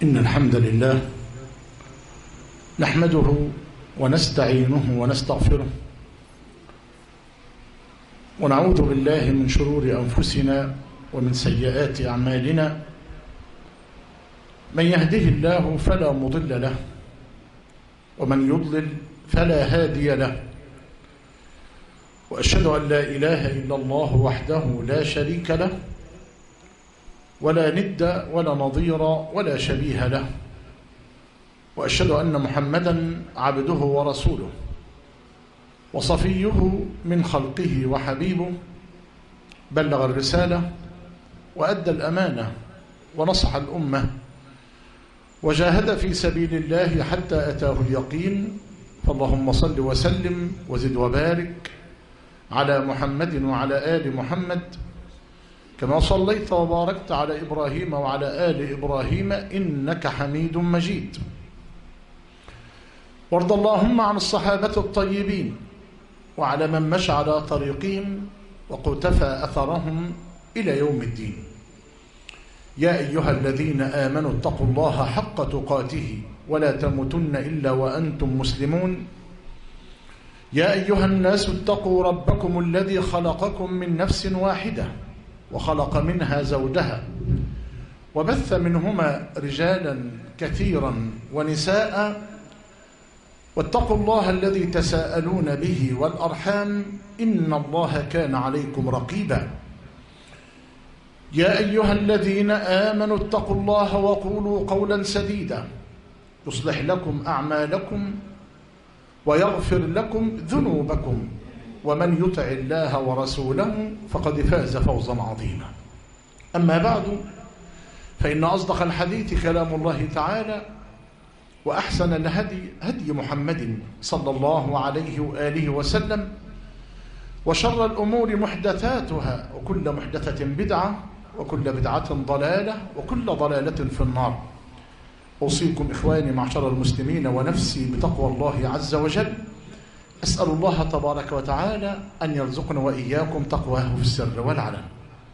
إن الحمد لله نحمده ونستعينه ونستغفره ونعوذ بالله من شرور أنفسنا ومن سيئات أعمالنا. من يهده الله فلا مضل له ومن يضلل فلا هادي له، وأشهد أن لا إله إلا الله وحده لا شريك له ولا ند ولا نظير ولا شبيه له، وأشهد أن محمدا عبده ورسوله وصفيه من خلقه وحبيبه، بلغ الرسالة وأدى الأمانة ونصح الأمة وجاهد في سبيل الله حتى أتاه اليقين. فاللهم صل وسلم وزد وبارك على محمد وعلى آل محمد كما صليت وباركت على إبراهيم وعلى آل إبراهيم إنك حميد مجيد. وارض اللهم عن الصحابة الطيبين وعلى من مشى على طريقهم وقتفى أثرهم إلى يوم الدين. يا أيها الذين آمنوا اتقوا الله حق تقاته ولا تموتن إلا وأنتم مسلمون. يا أيها الناس اتقوا ربكم الذي خلقكم من نفس واحدة وخلق منها زوجها وبث منهما رجالا كثيرا ونساء، واتقوا الله الذي تساءلون به والأرحام إن الله كان عليكم رقيبا. يا أيها الذين آمنوا اتقوا الله وقولوا قولا سديدا يصلح لكم أعمالكم ويغفر لكم ذنوبكم، ومن يطع الله ورسوله فقد فاز فوزا عظيما. أما بعد، فإن أصدق الحديث كلام الله تعالى، وأحسن الهدي هدي محمد صلى الله عليه وآله وسلم، وشر الأمور محدثاتها وكل محدثة بدعة وكل بدعة ضلالة وكل ضلالة في النار. أوصيكم إخواني معشر المسلمين ونفسي بتقوى الله عز وجل. أسأل الله تبارك وتعالى أن يرزقنا وإياكم تقواه في السر والعلن.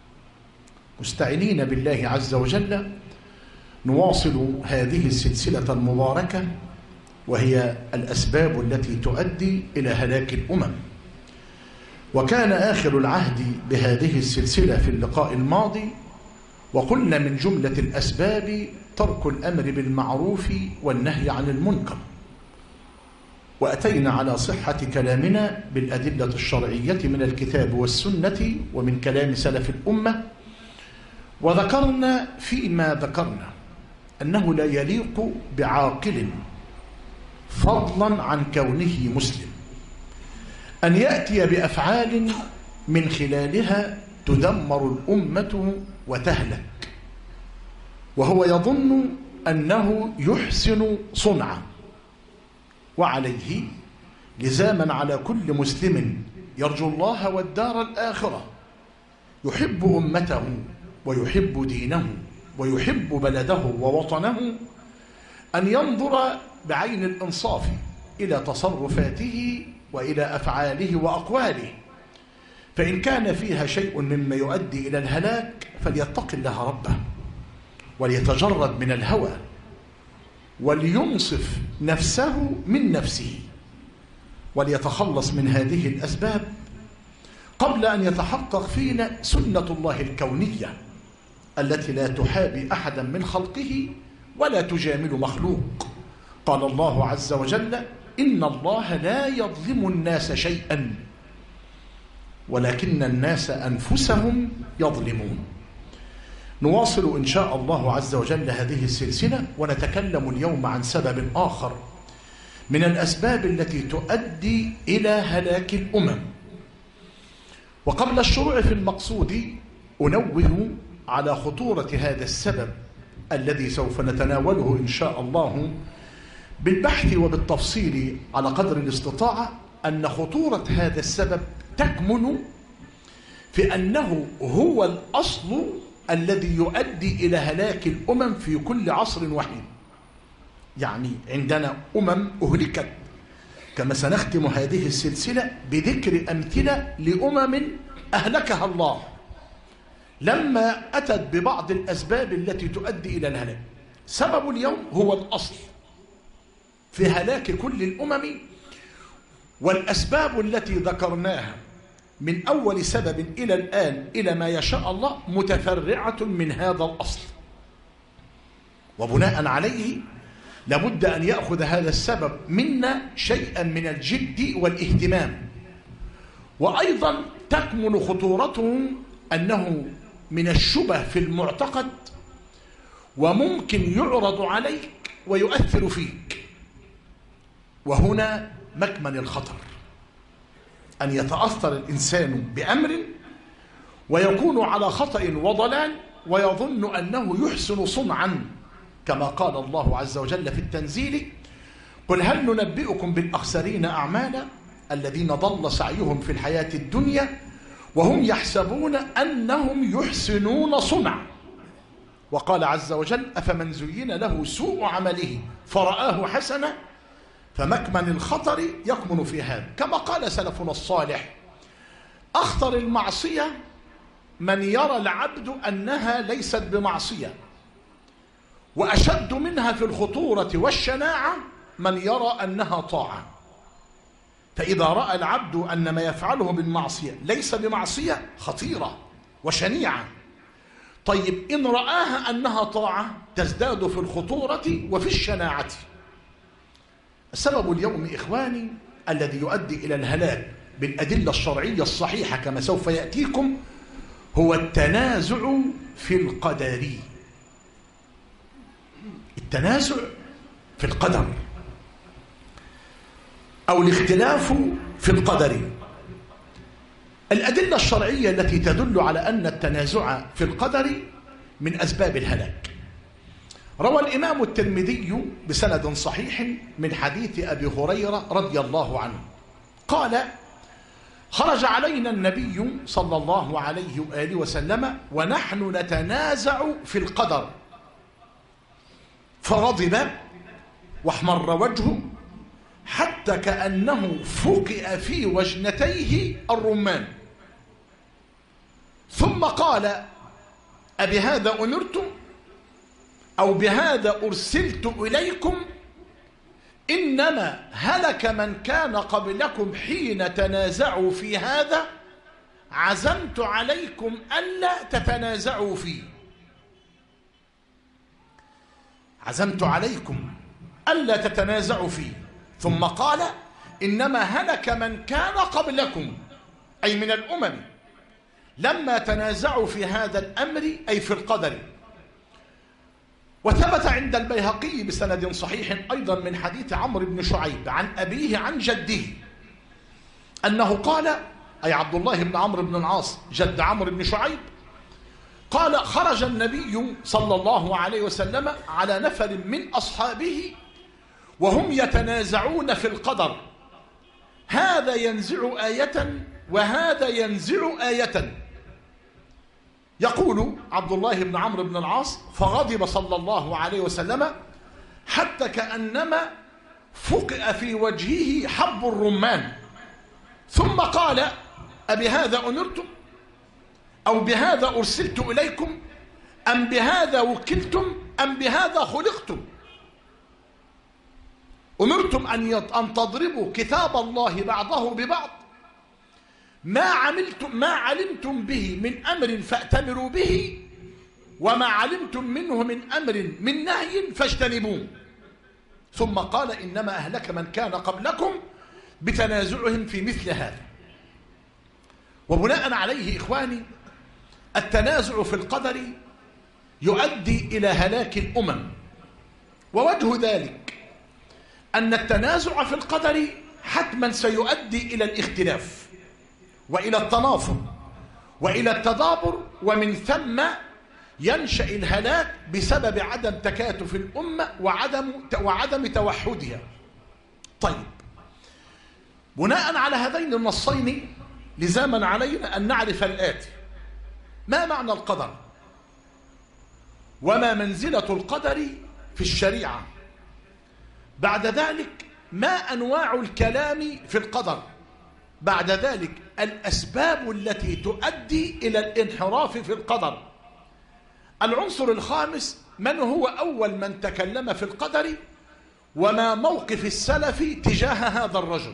مستعينين بالله عز وجل نواصل هذه السلسلة المباركة، وهي الأسباب التي تؤدي إلى هلاك الأمم. وكان آخر العهد بهذه السلسلة في اللقاء الماضي، وقلنا من جملة الأسباب ترك الأمر بالمعروف والنهي عن المنكر، وأتينا على صحة كلامنا بالأدلة الشرعية من الكتاب والسنة ومن كلام سلف الأمة. وذكرنا فيما ذكرنا أنه لا يليق بعاقل فضلا عن كونه مسلم أن يأتي بأفعال من خلالها تدمر الأمة وتهلك، وهو يظن أنه يحسن صنعا. وعليه لزاما على كل مسلم يرجو الله والدار الآخرة، يحب أمته ويحب دينه ويحب بلده ووطنه، أن ينظر بعين الإنصاف إلى تصرفاته وإلى أفعاله وأقواله، فإن كان فيها شيء مما يؤدي إلى الهلاك فليتق الله ربه وليتجرد من الهوى ولينصف نفسه من نفسه وليتخلص من هذه الأسباب قبل أن يتحقق فينا سنة الله الكونية التي لا تحابي أحدا من خلقه ولا تجامل مخلوق. قال الله عز وجل: إن الله لا يظلم الناس شيئا ولكن الناس أنفسهم يظلمون. نواصل إن شاء الله عز وجل هذه السلسلة، ونتكلم اليوم عن سبب آخر من الأسباب التي تؤدي إلى هلاك الأمم. وقبل الشروع في المقصود أنوه على خطورة هذا السبب الذي سوف نتناوله إن شاء الله بالبحث وبالتفصيل على قدر الاستطاعة. أن خطورة هذا السبب تكمن في أنه هو الأصل الذي يؤدي إلى هلاك الأمم في كل عصر وحين. يعني عندنا أمم أهلكت، كما سنختم هذه السلسلة بذكر أمثلة لأمم أهلكها الله لما أتت ببعض الأسباب التي تؤدي إلى الهلاك. سبب اليوم هو الأصل في هلاك كل الأمم، والأسباب التي ذكرناها من أول سبب إلى الآن إلى ما يشاء الله متفرعة من هذا الأصل، وبناء عليه لابد أن يأخذ هذا السبب منا شيئا من الجد والاهتمام. وأيضا تكمن خطورته أنه من الشبه في المعتقد، وممكن يعرض عليك ويؤثر فيك، وهنا مكمن الخطر، أن يتأثر الإنسان بأمر ويكون على خطأ وضلال ويظن أنه يحسن صنعا، كما قال الله عز وجل في التنزيل: قل هل ننبئكم بالأخسرين أعمالا الذين ضل سعيهم في الحياة الدنيا وهم يحسبون أنهم يحسنون صنعا. وقال عز وجل: أفمن زين له سوء عمله فرآه حسنا. فمكمن الخطر يكمن في هذا، كما قال سلفنا الصالح: أخطر المعصية من يرى العبد أنها ليست بمعصية، وأشد منها في الخطورة والشناعة من يرى أنها طاعة. فإذا رأى العبد أن ما يفعله بالمعصية ليس بمعصية خطيرة وشنيعة، طيب إن رآها أنها طاعة تزداد في الخطورة وفي الشناعة. السبب اليوم إخواني الذي يؤدي إلى الهلاك بالأدلة الشرعية الصحيحة كما سوف يأتيكم هو التنازع في القدر. التنازع في القدر أو الاختلاف في القدر. الأدلة الشرعية التي تدل على أن التنازع في القدر من أسباب الهلاك. روى الإمام الترمذي بسند صحيح من حديث أبي هريرة رضي الله عنه قال: خرج علينا النبي صلى الله عليه وآله وسلم ونحن نتنازع في القدر، فغضب واحمر وجهه حتى كأنه فقئ في وجنتيه الرمان، ثم قال: أبهذا أمرتم أو بهذا أرسلت إليكم؟ إنما هلك من كان قبلكم حين تنازعوا في هذا، عزمت عليكم ألا تتنازعوا فيه. عزمت عليكم ألا تتنازعوا فيه. ثم قال: إنما هلك من كان قبلكم، أي من الأمم، لما تنازعوا في هذا الأمر، أي في القدر. وثبت عند البيهقي بسند صحيح أيضا من حديث عمرو بن شعيب عن أبيه عن جده أنه قال، أي عبد الله بن عمرو بن العاص جد عمرو بن شعيب، قال: خرج النبي صلى الله عليه وسلم على نفر من أصحابه وهم يتنازعون في القدر، هذا ينزع آية وهذا ينزع آية. يقول عبد الله بن عمرو بن العاص: فغضب صلى الله عليه وسلم حتى كأنما فقئ في وجهه حب الرمان، ثم قال: أبهذا أمرتم أو بهذا أرسلت إليكم أم بهذا وكلتم أم بهذا خلقتم؟ أمرتم أن تضربوا كتاب الله بعضه ببعض، ما علمتم به من أمر فأتمروا به، وما علمتم منه من أمر من نهي فاجتنبوه. ثم قال: إنما أهلك من كان قبلكم بتنازعهم في مثل هذا. وبناء عليه إخواني، التنازع في القدر يؤدي إلى هلاك الأمم، ووجه ذلك أن التنازع في القدر حتما سيؤدي إلى الاختلاف وإلى التنافر وإلى التدابر، ومن ثم ينشأ الهلاك بسبب عدم تكاتف الأمة وعدم توحدها. طيب، بناء على هذين النصين لزاما علينا أن نعرف الآتي: ما معنى القدر؟ وما منزلة القدر في الشريعة؟ بعد ذلك ما أنواع الكلام في القدر؟ بعد ذلك الأسباب التي تؤدي إلى الانحراف في القدر. العنصر الخامس من هو أول من تكلم في القدر وما موقف السلف تجاه هذا الرجل.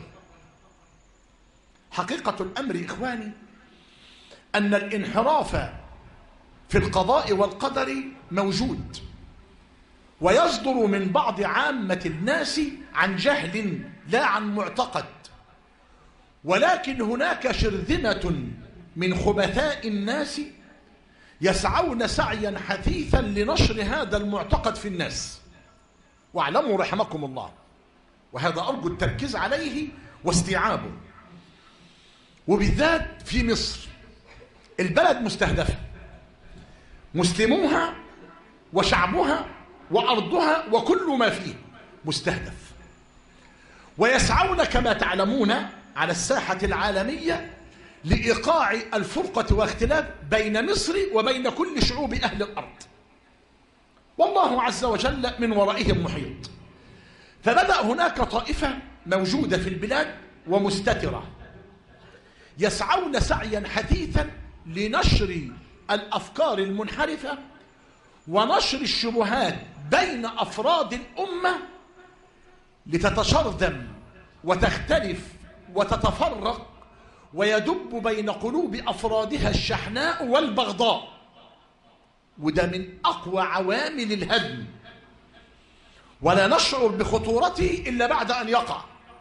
حقيقة الأمر إخواني أن الانحراف في القضاء والقدر موجود، ويصدر من بعض عامة الناس عن جهل لا عن معتقد، ولكن هناك شرذمة من خبثاء الناس يسعون سعيا حثيثا لنشر هذا المعتقد في الناس. واعلموا رحمكم الله، وهذا أرجو التركيز عليه واستيعابه، وبالذات في مصر البلد مستهدفة، مسلموها وشعبها وأرضها وكل ما فيه مستهدف، ويسعون كما تعلمون على الساحة العالمية لإيقاع الفرقة واختلاف بين مصر وبين كل شعوب أهل الأرض، والله عز وجل من ورائهم محيط. فبدأ هناك طائفة موجودة في البلاد ومستترة يسعون سعيا حثيثا لنشر الأفكار المنحرفة ونشر الشبهات بين أفراد الأمة لتتشرذم وتختلف وتتفرق ويدب بين قلوب أفرادها الشحناء والبغضاء، وده من أقوى عوامل الهدم، ولا نشعر بخطورته إلا بعد أن يقع.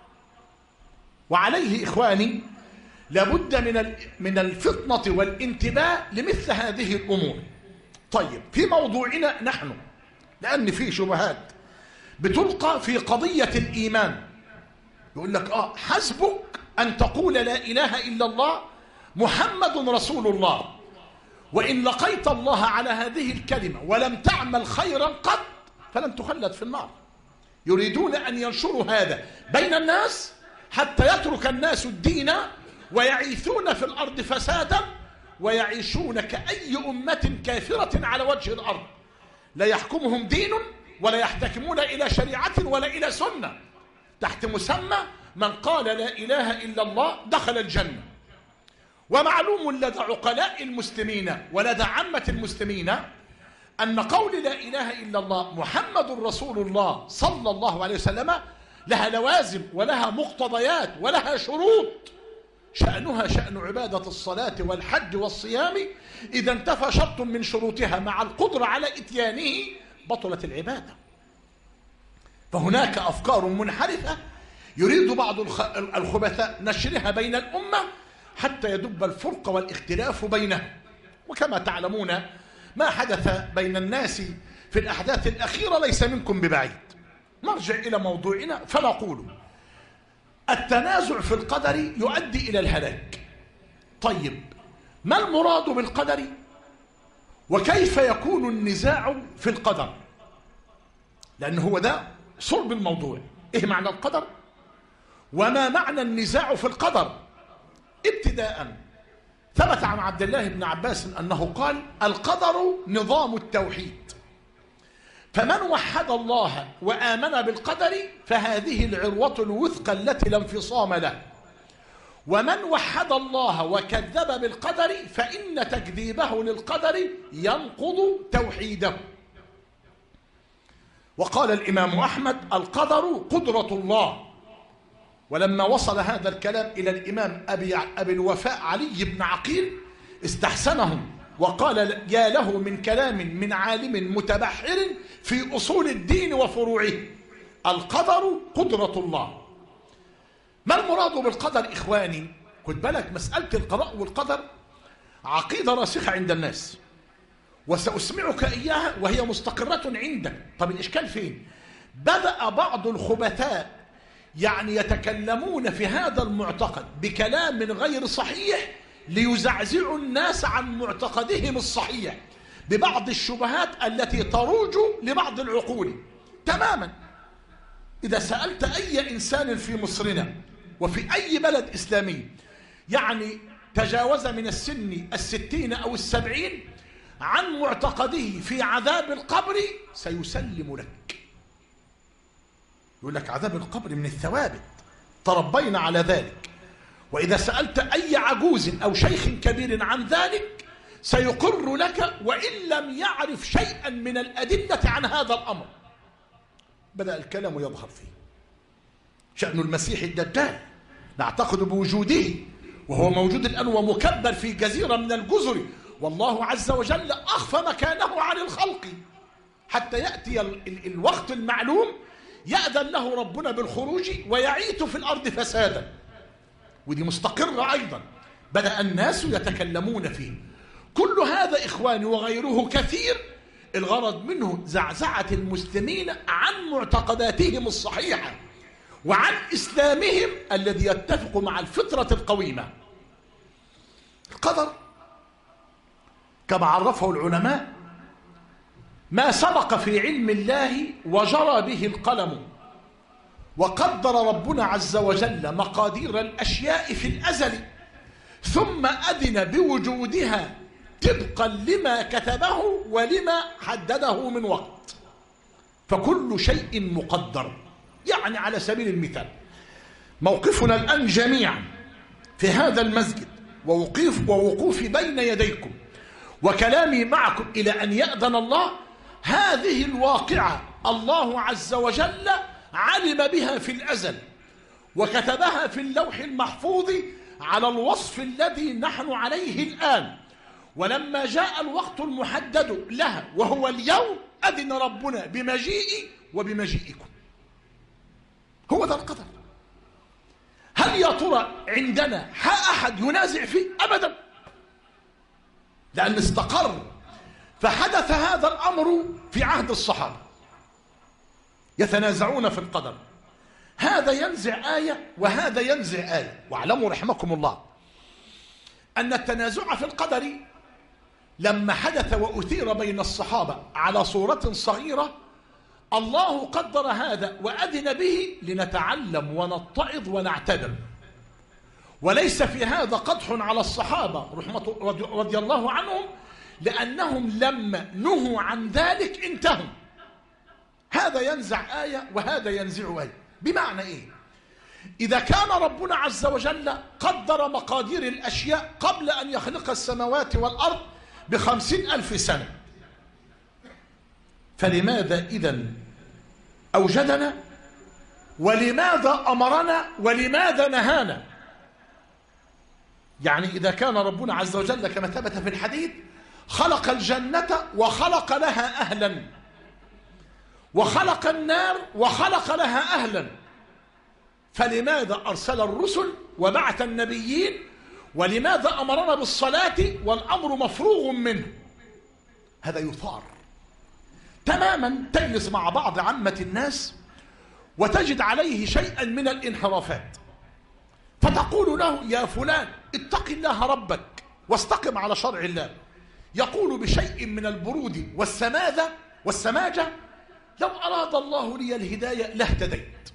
وعليه إخواني لابد من الفطنة والانتباه لمثل هذه الأمور. طيب، في موضوعنا نحن، لأن في شبهات بتلقى في قضية الإيمان، يقول لك حسبك أن تقول لا إله إلا الله محمد رسول الله، وإن لقيت الله على هذه الكلمة ولم تعمل خيرا قط فلن تخلد في النار. يريدون أن ينشروا هذا بين الناس حتى يترك الناس الدين ويعيثون في الأرض فسادا ويعيشون كأي أمة كافرة على وجه الأرض، لا يحكمهم دين ولا يحتكمون إلى شريعة ولا إلى سنة، تحت مسمى من قال لا إله إلا الله دخل الجنة. ومعلوم لدى عقلاء المسلمين ولدى عامة المسلمين أن قول لا إله إلا الله محمد رسول الله صلى الله عليه وسلم لها لوازم ولها مقتضيات ولها شروط، شأنها شأن عبادة الصلاة والحج والصيام، إذا انتفى شرط من شروطها مع القدرة على إتيانه بطلت العبادة. فهناك أفكار منحرفة يريد بعض الخبثاء نشرها بين الأمة حتى يدب الفرق والاختلاف بينها. وكما تعلمون ما حدث بين الناس في الأحداث الأخيرة ليس منكم ببعيد. نرجع إلى موضوعنا فنقول التنازع في القدر يؤدي إلى الهلاك. طيب، ما المراد بالقدر وكيف يكون النزاع في القدر؟ لأن هو ده صلب الموضوع. إيه معنى القدر وما معنى النزاع في القدر؟ ابتداء ثبت عن عبد الله بن عباس أنه قال القدر نظام التوحيد، فمن وحد الله وآمن بالقدر فهذه العروة الوثقى التي لا انفصام له، ومن وحد الله وكذب بالقدر فإن تكذيبه للقدر ينقض توحيده. وقال الإمام أحمد القدر قدرة الله. ولما وصل هذا الكلام إلى الإمام أبي الوفاء علي بن عقيل استحسنهم وقال يا له من كلام من عالم متبحر في أصول الدين وفروعه، القدر قدرة الله. ما المراد بالقدر إخواني؟ خد بالك، مسألة القضاء والقدر عقيدة راسخة عند الناس وسأسمعك إياها وهي مستقرة عندك. طب الإشكال فين؟ بدأ بعض الخبثاء يتكلمون في هذا المعتقد بكلام غير صحيح ليزعزعوا الناس عن معتقدهم الصحيح ببعض الشبهات التي تروج لبعض العقول تماما. إذا سألت أي إنسان في مصرنا وفي أي بلد إسلامي تجاوز من السن 60 أو 70 عن معتقده في عذاب القبر سيسلم لك، يقول لك عذاب القبر من الثوابت، تربينا على ذلك. وإذا سألت أي عجوز أو شيخ كبير عن ذلك سيقر لك وإن لم يعرف شيئا من الأدلة عن هذا الأمر. بدأ الكلام يظهر فيه. شأن المسيح الدجال نعتقد بوجوده، وهو موجود الآن ومكبر في جزيرة من الجزر، والله عز وجل أخفى مكانه عن الخلق حتى يأتي الوقت المعلوم يأذن له ربنا بالخروج ويعيث في الأرض فسادا. ودي مستقرة أيضا، بدأ الناس يتكلمون فيه. كل هذا إخواني وغيره كثير، الغرض منه زعزعة المسلمين عن معتقداتهم الصحيحة وعن إسلامهم الذي يتفق مع الفطرة القويمة. القدر كما عرفه العلماء ما سبق في علم الله وجرى به القلم، وقدر ربنا عز وجل مقادير الأشياء في الأزل، ثم أذن بوجودها طبقا لما كتبه ولما حدده من وقت. فكل شيء مقدر. يعني على سبيل المثال موقفنا الآن جميعا في هذا المسجد ووقوفي بين يديكم وكلامي معكم إلى أن يأذن الله، هذه الواقعة الله عز وجل علم بها في الأزل وكتبها في اللوح المحفوظ على الوصف الذي نحن عليه الآن. ولما جاء الوقت المحدد لها وهو اليوم أذن ربنا بمجيئي وبمجيئكم. هو ذا القدر. هل يا ترى عندنا أحد ينازع فيه؟ أبدا، لأن استقر. فحدث هذا الأمر في عهد الصحابة يتنازعون في القدر، هذا ينزع آية وهذا ينزع آية. واعلموا رحمكم الله أن التنازع في القدر لما حدث وأثير بين الصحابة على صورة صغيرة، الله قدر هذا وأذن به لنتعلم ونتعظ ونعتبر، وليس في هذا قدح على الصحابة رضي الله عنهم، لأنهم لما نهوا عن ذلك انتهوا. هذا ينزع آية وهذا ينزع آية. بمعنى إيه؟ إذا كان ربنا عز وجل قدر مقادير الأشياء قبل أن يخلق السماوات والأرض ب50,000 سنة، فلماذا إذن أوجدنا؟ ولماذا أمرنا؟ ولماذا نهانا؟ يعني إذا كان ربنا عز وجل كما ثبت في الحديث خلق الجنة وخلق لها أهلا، وخلق النار وخلق لها أهلا، فلماذا أرسل الرسل وبعث النبيين؟ ولماذا أمرنا بالصلاة والأمر مفروغ منه؟ هذا يثار تماما. تجلس مع بعض عامة الناس وتجد عليه شيئا من الانحرافات، فتقول له يا فلان اتق الله ربك واستقم على شرع الله، يقول بشيء من البرود والسماجة لو أراد الله لي الهداية لاهتديت.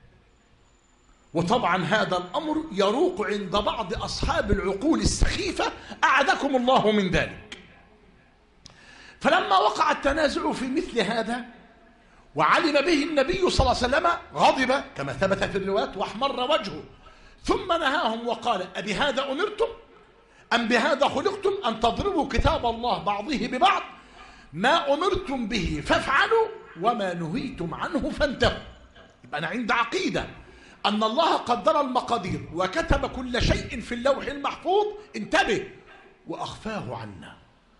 وطبعا هذا الأمر يروق عند بعض أصحاب العقول السخيفة أعاذكم الله من ذلك. فلما وقع التنازع في مثل هذا وعلم به النبي صلى الله عليه وسلم غضب كما ثبت في الروايات واحمر وجهه، ثم نهاهم وقال أبهذا أمرتم أم بهذا خلقتم أن تضربوا كتاب الله بعضه ببعض؟ ما أمرتم به فافعلوا وما نهيتم عنه فانتهوا. يبقى أنا عند عقيدة أن الله قدر المقادير وكتب كل شيء في اللوح المحفوظ، انتبه، وأخفاه عنا،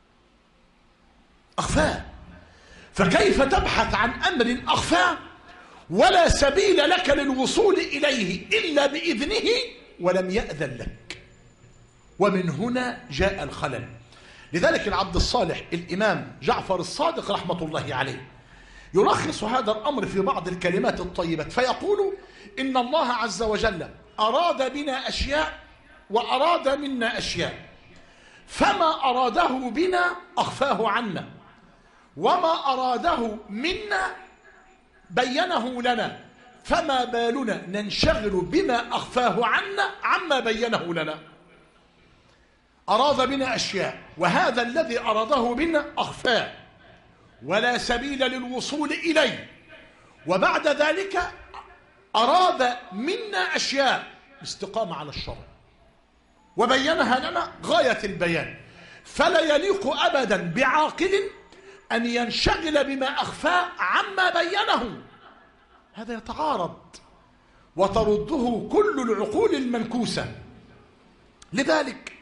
أخفاه. فكيف تبحث عن أمر أخفاه ولا سبيل لك للوصول إليه إلا بإذنه ولم يأذن لك؟ ومن هنا جاء الخلل. لذلك العبد الصالح الإمام جعفر الصادق رحمة الله عليه يلخص هذا الأمر في بعض الكلمات الطيبة فيقول إن الله عز وجل أراد بنا أشياء وأراد منا أشياء، فما أراده بنا أخفاه عنا، وما أراده منا بينه لنا، فما بالنا ننشغل بما أخفاه عنا عما بينه لنا. أراد بنا أشياء وهذا الذي أراده بنا أخفاه ولا سبيل للوصول إليه، وبعد ذلك أراد منا أشياء الاستقامة على الشرع وبينها لنا غاية البيان. فلا يليق أبدا بعاقل أن ينشغل بما أخفاه عما بينه. هذا يتعارض وترده كل العقول المنكوسة. لذلك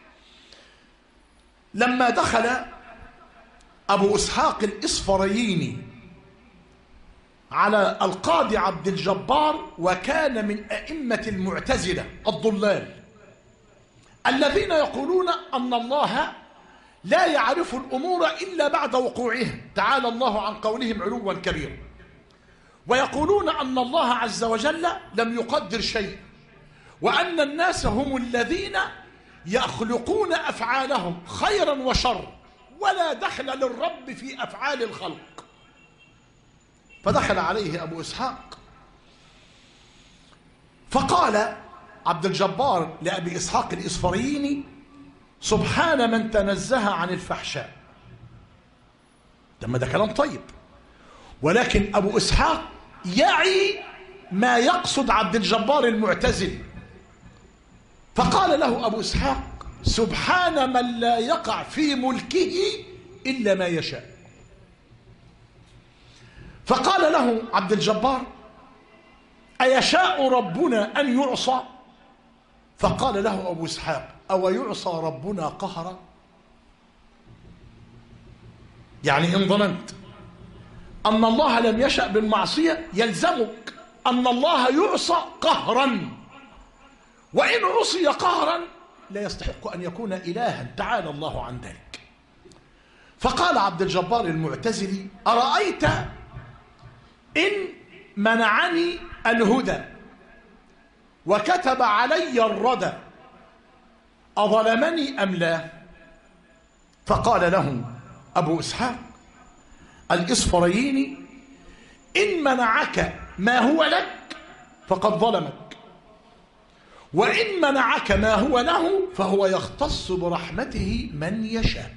لما دخل أبو إسحاق الإصفرايني على القاضي عبد الجبار، وكان من أئمة المعتزلة الضلال الذين يقولون أن الله لا يعرف الأمور إلا بعد وقوعها، تعالى الله عن قولهم علوا كبيرا، ويقولون أن الله عز وجل لم يقدر شيء، وأن الناس هم الذين يخلقون أفعالهم خيرا وشر، ولا دخل للرب في أفعال الخلق. فدخل عليه أبو إسحاق فقال عبد الجبار لأبي إسحاق الإصفرايني: سبحان من تنزه عن الفحشاء. ده كلام طيب، ولكن أبو إسحاق يعي ما يقصد عبد الجبار المعتزل، فقال له أبو إسحاق: سبحان من لا يقع في ملكه إلا ما يشاء. فقال له عبد الجبار: أيشاء ربنا أن يعصى؟ فقال له أبو إسحاق: أو يعصى ربنا قهرا؟ يعني إن ظننت أن الله لم يشأ بالمعصية يلزمك أن الله يعصى قهرا، وإن عصي قهرا لا يستحق أن يكون إلها، تعالى الله عن ذلك. فقال عبد الجبار المعتزلي: أرأيت إن منعني الهدى وكتب علي الردى أظلمني أم لا؟ فقال له أبو إسحاق الإصفرايني: إن منعك ما هو لك فقد ظلمك، وإن منعك ما هو له فهو يختص برحمته من يشاء.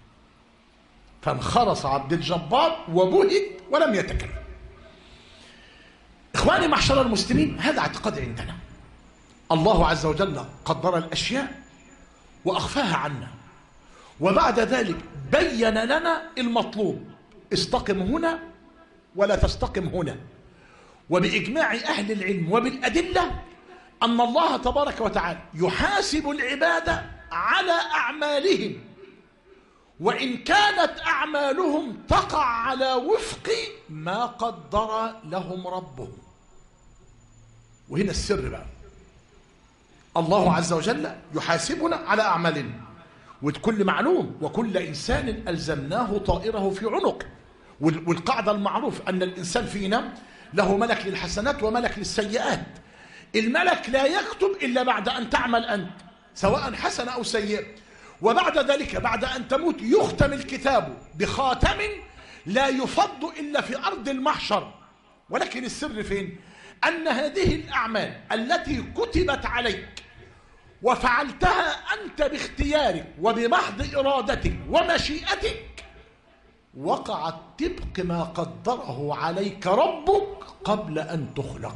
فانخرس عبد الجبار وبهت ولم يتكلم. إخواني معشر المسلمين، هذا اعتقاد عندنا. الله عز وجل قدر الأشياء وأخفاها عنا، وبعد ذلك بين لنا المطلوب: استقم هنا ولا تستقم هنا. وبإجماع أهل العلم وبالأدلة أن الله تبارك وتعالى يحاسب العباد على أعمالهم، وإن كانت أعمالهم تقع على وفق ما قدر لهم ربهم. وهنا السر بقى، الله عز وجل يحاسبنا على أعمالنا، وكل معلوم وكل إنسان ألزمناه طائره في عنقه. والقاعدة المعروف أن الإنسان فينا له ملك للحسنات وملك للسيئات. الملك لا يكتب إلا بعد أن تعمل أنت، سواء حسنة أو سيئة، وبعد ذلك بعد أن تموت يختم الكتاب بخاتم لا يفض إلا في أرض المحشر. ولكن السر فين؟ أن هذه الأعمال التي كتبت عليك وفعلتها أنت باختيارك وبمحض إرادتك ومشيئتك وقعت طبق ما قدره عليك ربك قبل أن تخلق.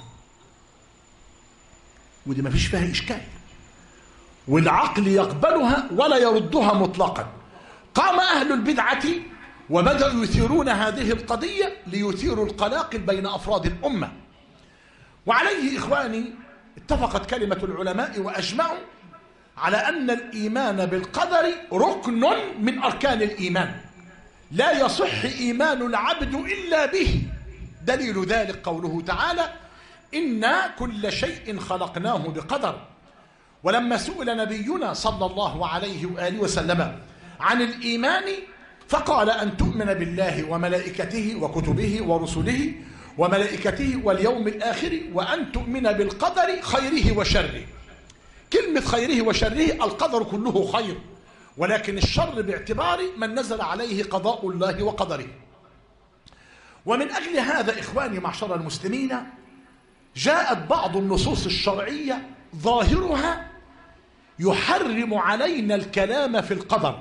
ودي ما فيش فيها إشكال، والعقل يقبلها ولا يردها مطلقا. قام أهل البدعة وبدأوا يثيرون هذه القضية ليثيروا القلاقل بين أفراد الأمة. وعليه إخواني اتفقت كلمة العلماء وأجمعوا على أن الإيمان بالقدر ركن من أركان الإيمان، لا يصح إيمان العبد إلا به. دليل ذلك قوله تعالى: إنا كل شيء خلقناه بقدر. ولما سئل نبينا صلى الله عليه وآله وسلم عن الإيمان فقال: أن تؤمن بالله وملائكته وكتبه ورسله وملائكته واليوم الآخر، وأن تؤمن بالقدر خيره وشره. كلمة خيره وشره القدر كله خير، ولكن الشر باعتبار من نزل عليه قضاء الله وقدره. ومن أجل هذا إخواني معشر المسلمين جاءت بعض النصوص الشرعية ظاهرها يحرم علينا الكلام في القدر،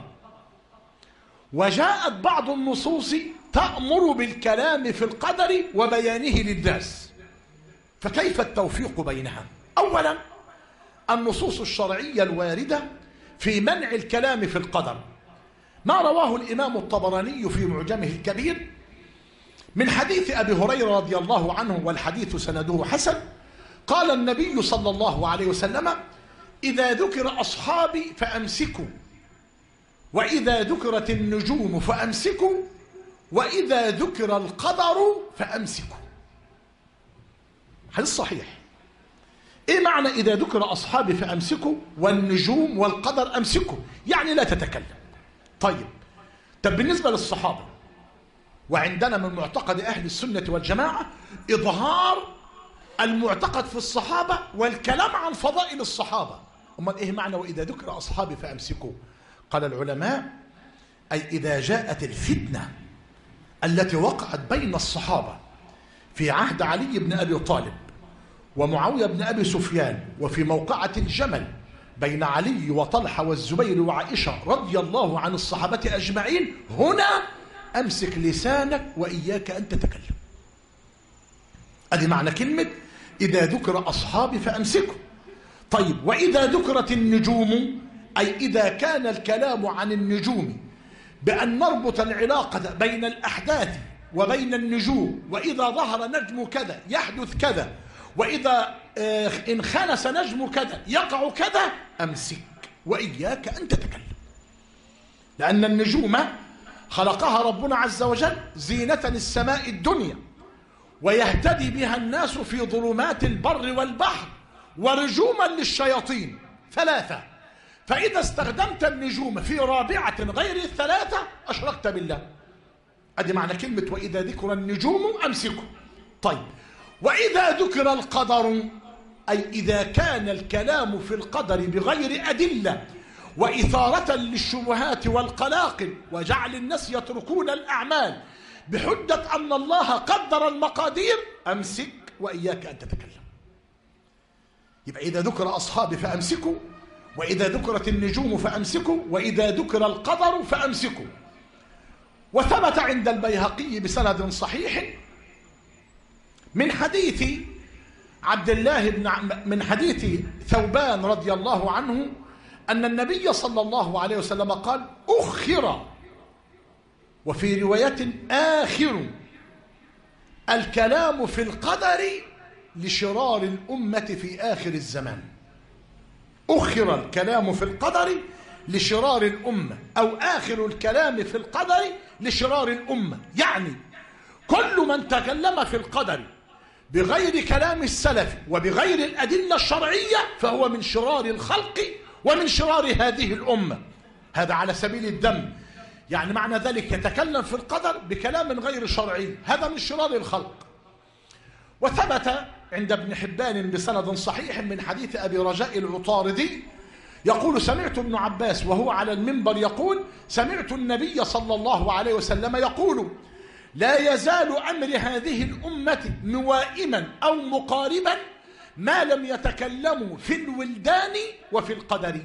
وجاءت بعض النصوص تأمر بالكلام في القدر وبيانه للناس. فكيف التوفيق بينها؟ أولا، النصوص الشرعية الواردة في منع الكلام في القدر ما رواه الإمام الطبراني في معجمه الكبير من حديث أبي هريرة رضي الله عنه، والحديث سنده حسن. قال النبي صلى الله عليه وسلم: إذا ذكر أصحابي فأمسكوا، وإذا ذكرت النجوم فأمسكوا، وإذا ذكر القدر فأمسكوا. حديث صحيح. إيه معنى إذا ذكر أصحابي فأمسكوا والنجوم والقدر أمسكوا؟ يعني لا تتكلم. طيب بالنسبة للصحابة، وعندنا من معتقد أهل السنة والجماعة إظهار المعتقد في الصحابة والكلام عن فضائل الصحابة. أمال إيه معنى وإذا ذكر أصحابي فأمسكوا؟ قال العلماء: أي إذا جاءت الفتنة التي وقعت بين الصحابة في عهد علي بن أبي طالب ومعاوية بن أبي سفيان، وفي موقعة الجمل بين علي وطلحة والزبير وعائشة رضي الله عن الصحابة أجمعين، هنا أمسك لسانك وإياك أن تتكلم. أدي معنى كلمة إذا ذكر أصحابي فأمسكوا. طيب وإذا ذكرت النجوم، أي إذا كان الكلام عن النجوم بأن نربط العلاقة بين الأحداث وبين النجوم، وإذا ظهر نجم كذا يحدث كذا، وإذا انخنس نجم كذا يقع كذا، أمسك وإياك أن تتكلم. لأن النجوم خلقها ربنا عز وجل زينة السماء الدنيا، ويهتدي بها الناس في ظلمات البر والبحر، ورجوما للشياطين ثلاثة. فإذا استخدمت النجوم في رابعة غير الثلاثة أشركت بالله. أدي معنى كلمة وإذا ذكر النجوم أمسكوا. طيب وإذا ذكر القدر، أي إذا كان الكلام في القدر بغير أدلة وإثارة للشبهات والقلاقل وجعل الناس يتركون الأعمال بحجة أن الله قدر المقادير، أمسك وإياك أن تتكلم. يبقى إذا ذكر أصحابي فأمسكوا، وإذا ذكرت النجوم فأمسكوا، وإذا ذكر القدر فأمسكوا. وثبت عند البيهقي بسند صحيح من حديث عبد الله من حديث ثوبان رضي الله عنه أن النبي صلى الله عليه وسلم قال: أخر، وفي رواية آخر، الكلام في القدر لشرار الأمة في آخر الزمان. أخر الكلام في القدر لشرار الأمة، أو آخر الكلام في القدر لشرار الأمة. يعني كل من تكلم في القدر بغير كلام السلف وبغير الأدلة الشرعية فهو من شرار الخلق ومن شرار هذه الأمة. هذا على سبيل الذم، يعني معنى ذلك يتكلم في القدر بكلام غير شرعي، هذا من شرار الخلق. وثبت عند ابن حبان بسند صحيح من حديث أبي رجاء العطاردي يقول: سمعت ابن عباس وهو على المنبر يقول: سمعت النبي صلى الله عليه وسلم يقول: لا يزال أمر هذه الأمة موائما أو مقاربا ما لم يتكلموا في الولدان وفي القدر.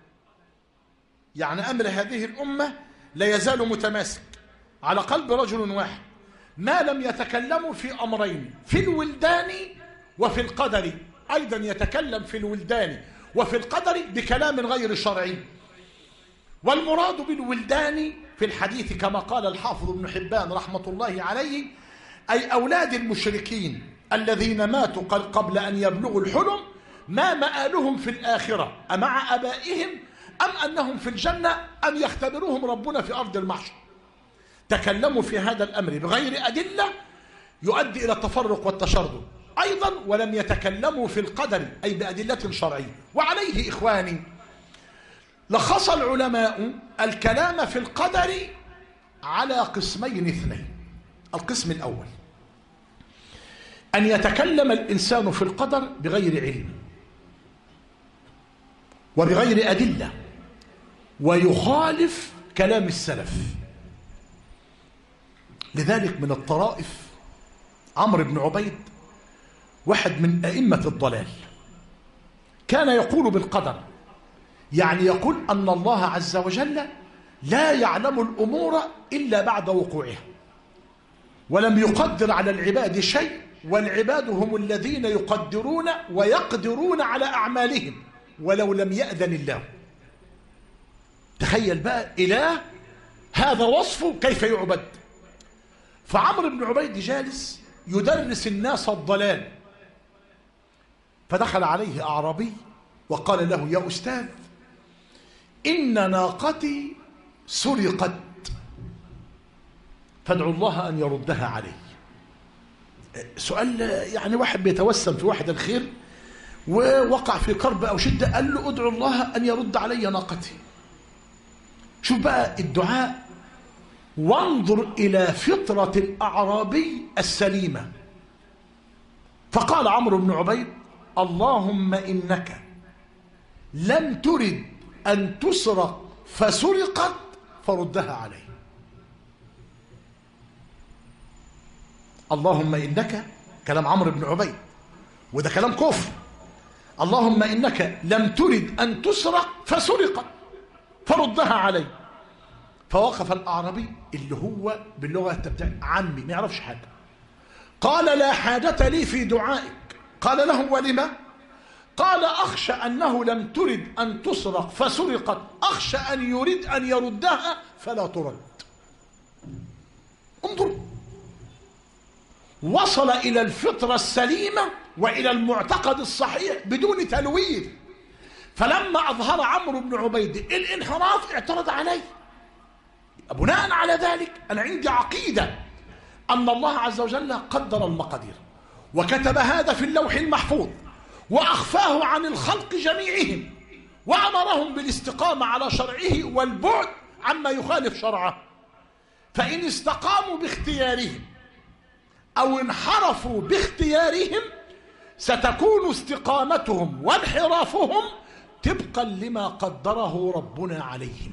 يعني أمر هذه الأمة لا يزال متماسك على قلب رجل واحد ما لم يتكلموا في أمرين، في الولدان وفي القدر. أيضا يتكلم في الولدان وفي القدر بكلام غير شرعي. والمراد بالولدان في الحديث كما قال الحافظ ابن حبان رحمة الله عليه أي أولاد المشركين الذين ماتوا قبل أن يبلغوا الحلم، ما مآلهم في الآخرة، أمع أبائهم أم أنهم في الجنة أم يختبرهم ربنا في أرض المحشر. تكلموا في هذا الأمر بغير أدلة يؤدي إلى التفرق والتشرذم. أيضا ولم يتكلموا في القدر أي بأدلة شرعية. وعليه إخواني لخص العلماء الكلام في القدر على قسمين اثنين. القسم الأول أن يتكلم الإنسان في القدر بغير علم وبغير أدلة ويخالف كلام السلف. لذلك من الطرائف عمرو بن عبيد واحد من أئمة الضلال كان يقول بالقدر، يعني يقول أن الله عز وجل لا يعلم الأمور إلا بعد وقوعها، ولم يقدر على العباد شيء، والعباد هم الذين يقدرون ويقدرون على أعمالهم ولو لم يأذن الله. تخيل بقى إله هذا وصفه كيف يعبد. فعمرو بن عبيد جالس يدرس الناس الضلال، فدخل عليه أعرابي وقال له: يا أستاذ، إن ناقتي سرقت، فادعوا الله أن يردها علي. سؤال يعني واحد بيتوسم في واحد الخير ووقع في كرب أو شدة، قال له: ادعوا الله أن يرد علي ناقتي. شوف بقى الدعاء، وانظر إلى فطرة الأعرابي السليمة. فقال عمرو بن عبيد: اللهم إنك لم ترد أن تسرق فسرقت فردها علي. اللهم إنك، كلام عمرو بن عبيد، وده كلام كفر. اللهم إنك لم ترد أن تسرق فسرقت فردها علي. فوقف الأعرابي اللي هو باللغة بتاع عمي ما يعرفش حاجة، قال: لا حاجة لي في دعائك. قال له: ولما؟ قال: أخشى أنه لم ترد أن تسرق فسرقت، أخشى أن يريد أن يردها فلا ترد. انظروا، وصل إلى الفطرة السليمة وإلى المعتقد الصحيح بدون تلويث. فلما أظهر عمرو بن عبيد الانحراف اعترض عليه. بناء على ذلك أنا عندي عقيدة أن الله عز وجل قدر المقادير وكتب هذا في اللوح المحفوظ وأخفاه عن الخلق جميعهم، وأمرهم بالاستقامة على شرعه والبعد عما يخالف شرعه. فإن استقاموا باختيارهم أو انحرفوا باختيارهم ستكون استقامتهم وانحرافهم طبقا لما قدره ربنا عليهم.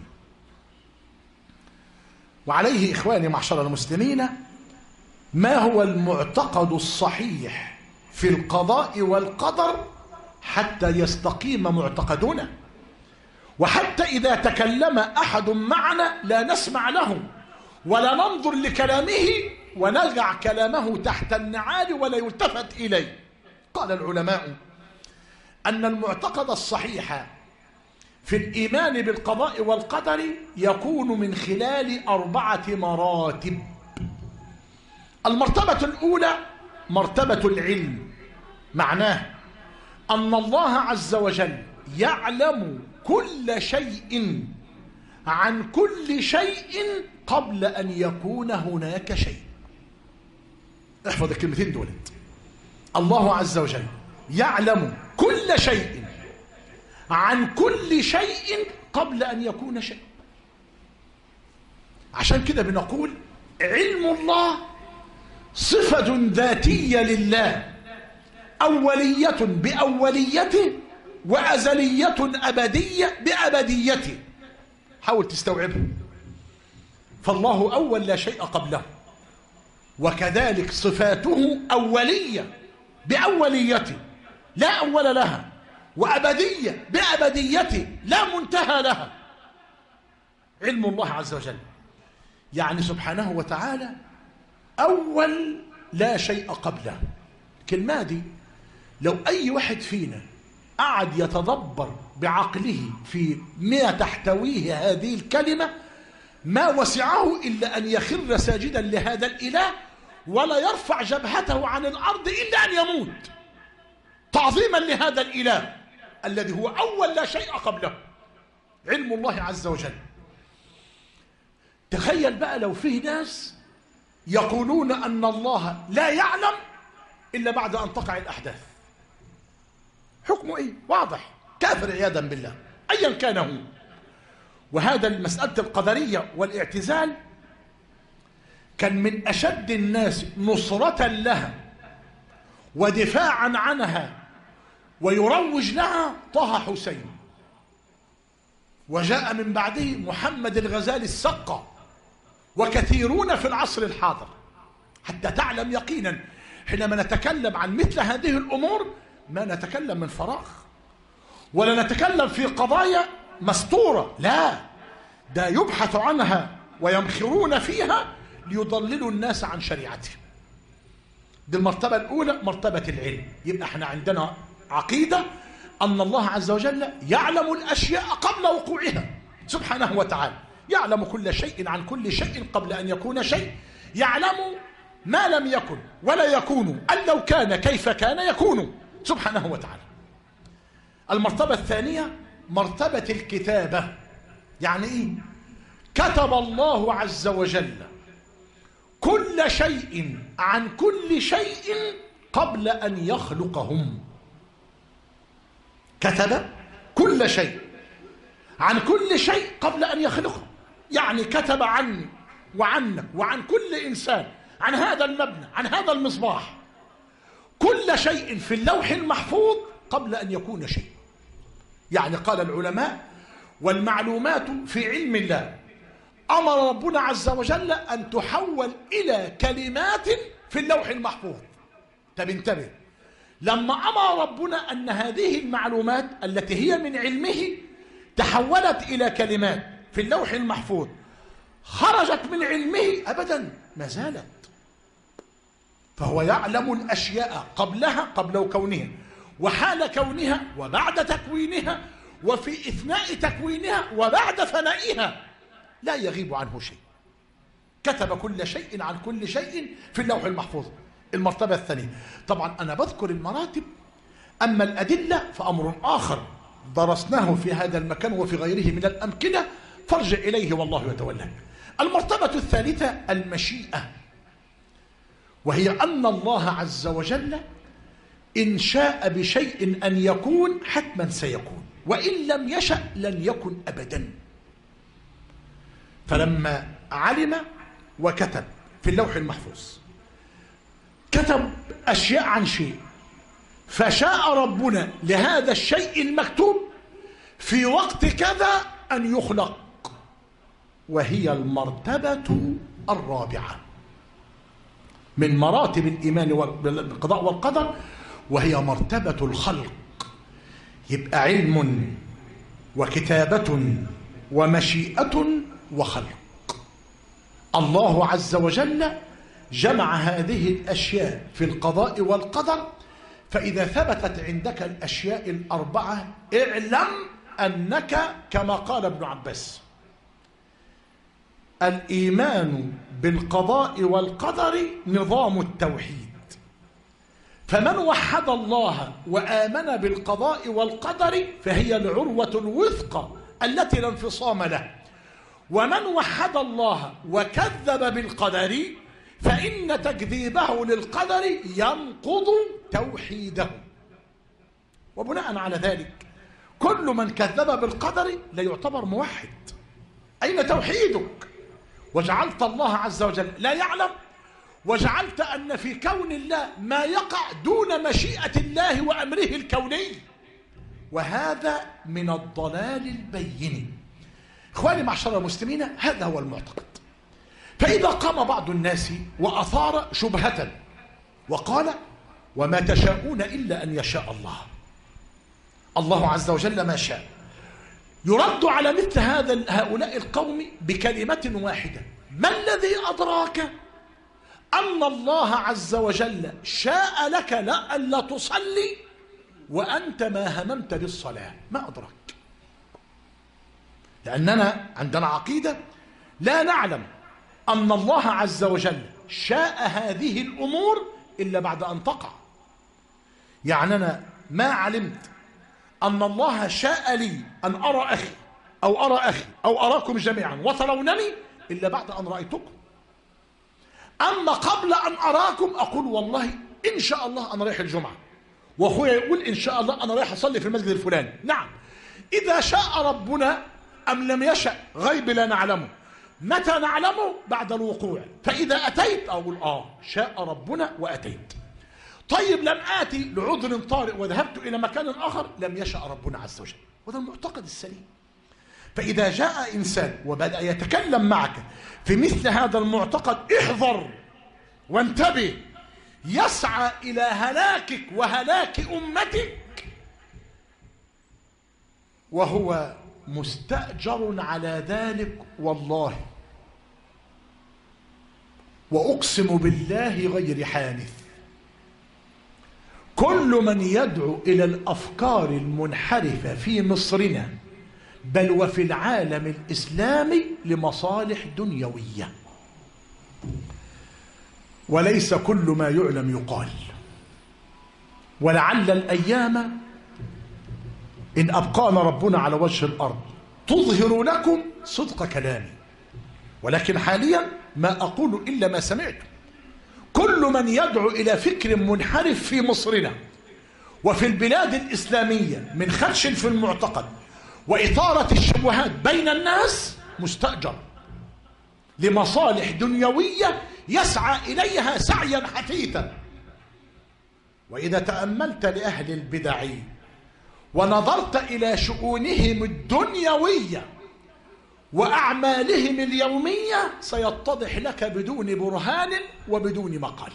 وعليه إخواني معشر المسلمين ما هو المعتقد الصحيح في القضاء والقدر حتى يستقيم معتقدنا، وحتى إذا تكلم أحد معنا لا نسمع له ولا ننظر لكلامه ونرجع كلامه تحت النعال ولا يلتفت إليه. قال العلماء أن المعتقد الصحيح في الإيمان بالقضاء والقدر يكون من خلال 4 مراتب. المرتبة الأولى مرتبة العلم، معناه أن الله عز وجل يعلم كل شيء عن كل شيء قبل أن يكون هناك شيء. احفظ الكلمتين دولت. الله عز وجل يعلم كل شيء عن كل شيء قبل أن يكون شيء. عشان كده بنقول علم الله صفة ذاتية لله، أولية بأوليته وأزلية أبدية بأبديته. حاول تستوعبها. فالله أول لا شيء قبله، وكذلك صفاته أولية بأوليته لا أول لها، وأبدية بأبديته لا منتهى لها. علم الله عز وجل يعني سبحانه وتعالى أول لا شيء قبله. الكلمة دي لو أي واحد فينا قعد يتدبر بعقله في ما تحتويه هذه الكلمة ما وسعه إلا أن يخر ساجدا لهذا الإله ولا يرفع جبهته عن الأرض إلا أن يموت تعظيما لهذا الإله الذي هو أول لا شيء قبله. علم الله عز وجل. تخيل بقى لو فيه ناس يقولون أن الله لا يعلم إلا بعد أن تقع الأحداث، حكمه إيه؟ واضح، كافر عياذا بالله أيا كان هو. وهذا المسألة القدرية والاعتزال كان من أشد الناس نصرة لها ودفاعا عنها ويروج لها طه حسين، وجاء من بعده محمد الغزالي السقا وكثيرون في العصر الحاضر. حتى تعلم يقينا حينما نتكلم عن مثل هذه الأمور ما نتكلم من فراغ ولا نتكلم في قضايا مستورة، لا، ده يبحث عنها ويمخرون فيها ليضللوا الناس عن شريعتهم. دي المرتبة الأولى، مرتبة العلم. يبقى احنا عندنا عقيدة أن الله عز وجل يعلم الأشياء قبل وقوعها سبحانه وتعالى، يعلم كل شيء عن كل شيء قبل أن يكون شيء، يعلم ما لم يكن ولا يكون، أن لو كان كيف كان يكون سبحانه وتعالى. المرتبة الثانية مرتبة الكتابة. يعني إيه؟ كتب الله عز وجل كل شيء عن كل شيء قبل أن يخلقهم. كتب كل شيء عن كل شيء قبل أن يخلقهم. يعني كتب عني وعنك وعن كل إنسان، عن هذا المبنى، عن هذا المصباح، كل شيء في اللوح المحفوظ قبل أن يكون شيء. يعني قال العلماء: والمعلومات في علم الله أمر ربنا عز وجل أن تحول إلى كلمات في اللوح المحفوظ. طب انتبه، لما أمر ربنا أن هذه المعلومات التي هي من علمه تحولت إلى كلمات في اللوح المحفوظ، خرجت من علمه أبدا، ما زالت. فهو يعلم الأشياء قبلها، قبل كونها، وحال كونها، وبعد تكوينها، وفي إثناء تكوينها، وبعد فنائها، لا يغيب عنه شيء. كتب كل شيء عن كل شيء في اللوح المحفوظ. المرتبة الثانية، طبعا أنا بذكر المراتب، أما الأدلة فأمر آخر درسناه في هذا المكان وفي غيره من الأمكنة، فارجع إليه والله يتولى. المرتبة الثالثة المشيئة، وهي أن الله عز وجل إن شاء بشيء أن يكون حتما سيكون، وإن لم يشأ لن يكن أبدا. فلما علم وكتب في اللوح المحفوظ، كتب أشياء عن شيء، فشاء ربنا لهذا الشيء المكتوب في وقت كذا أن يخلق، وهي المرتبة الرابعة من مراتب الإيمان بالقضاء والقدر، وهي مرتبة الخلق. يبقى علم وكتابة ومشيئة وخلق. الله عز وجل جمع هذه الأشياء في القضاء والقدر. فإذا ثبتت عندك الأشياء الأربعة اعلم أنك كما قال ابن عباس: الإيمان بالقضاء والقدر نظام التوحيد. فمن وحد الله وآمن بالقضاء والقدر فهي العروة الوثقى التي لا انفصام له. ومن وحد الله وكذب بالقدر فإن تكذيبه للقدر ينقض توحيده. وبناء على ذلك كل من كذب بالقدر لا يعتبر موحد. أين توحيدك؟ وجعلت الله عز وجل لا يعلم، وجعلت أن في كون الله ما يقع دون مشيئة الله وأمره الكوني، وهذا من الضلال البين. إخواني معشر المسلمين، هذا هو المعتقد. فإذا قام بعض الناس وأثار شبهة وقال: وما تشاءون إلا أن يشاء الله، الله عز وجل ما شاء، يرد على مثل هؤلاء القوم بكلمة واحدة: ما الذي أدراك أن الله عز وجل شاء لك ألا تصلي وأنت ما هممت بالصلاة؟ ما أدراك؟ لأننا عندنا عقيدة لا نعلم أن الله عز وجل شاء هذه الأمور إلا بعد أن تقع. يعني أنا ما علمت أن الله شاء لي أن أرى أخي أو أرى أخي أو أراكم جميعا وترونني إلا بعد أن رأيتكم. أما قبل أن أراكم أقول والله إن شاء الله أنا رايح الجمعة، وأخويا يقول إن شاء الله أنا رايح أصلي في المسجد الفلاني. نعم، إذا شاء ربنا أم لم يشأ غيب لا نعلمه. متى نعلمه؟ بعد الوقوع. فإذا أتيت أقول شاء ربنا وأتيت. طيب لم آتي لعذر طارئ وذهبت إلى مكان آخر، لم يشأ ربنا عز وجل. وهذا المعتقد السليم. فإذا جاء إنسان وبدأ يتكلم معك في مثل هذا المعتقد احذر وانتبه، يسعى إلى هلاكك وهلاك أمتك، وهو مستأجر على ذلك. والله وأقسم بالله غير حانث، كل من يدعو إلى الأفكار المنحرفة في مصرنا بل وفي العالم الإسلامي لمصالح دنيوية. وليس كل ما يعلم يقال، ولعل الأيام إن أبقانا ربنا على وجه الأرض تظهر لكم صدق كلامي، ولكن حاليا ما أقول إلا ما سمعت. كل من يدعو إلى فكر منحرف في مصرنا وفي البلاد الإسلامية من خدش في المعتقد وإثارة الشبهات بين الناس مستأجر لمصالح دنيوية يسعى إليها سعيا حثيثا. وإذا تأملت لأهل البدع ونظرت إلى شؤونهم الدنيوية وأعمالهم اليومية سيتضح لك بدون برهان وبدون مقال.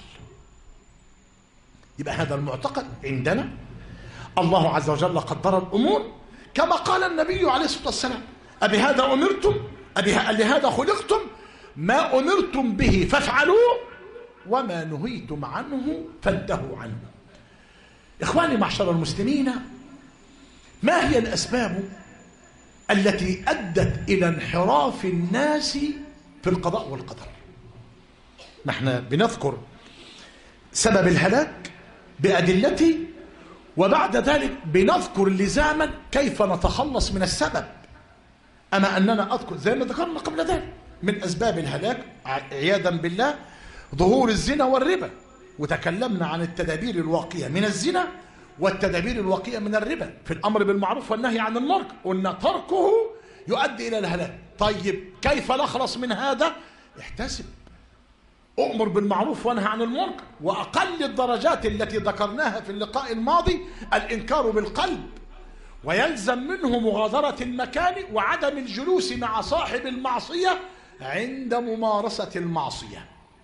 يبقى هذا المعتقد عندنا الله عز وجل قدر الأمور كما قال النبي عليه الصلاة والسلام: أبهذا أمرتم؟ لهذا خلقتم؟ ما أمرتم به فافعلوه وما نهيتم عنه فانتهوا عنه. إخواني معشر المسلمين، ما هي الأسباب التي أدت إلى انحراف الناس في القضاء والقدر؟ نحن بنذكر سبب الهلاك بأدلته، وبعد ذلك بنذكر لزاما كيف نتخلص من السبب. أما أننا أذكر زي ما ذكرنا قبل ذلك من أسباب الهلاك عياذا بالله ظهور الزنا والربا، وتكلمنا عن التدابير الواقية من الزنا والتدابير الواقية من الربا في الأمر بالمعروف والنهي عن المنكر، قلنا تركه يؤدي إلى الهلاك. طيب كيف نخلص من هذا؟ احتسب، أؤمر بالمعروف وانهى عن المنكر، وأقل الدرجات التي ذكرناها في اللقاء الماضي الإنكار بالقلب، ويلزم منه مغادرة المكان وعدم الجلوس مع صاحب المعصية عند ممارسة المعصية.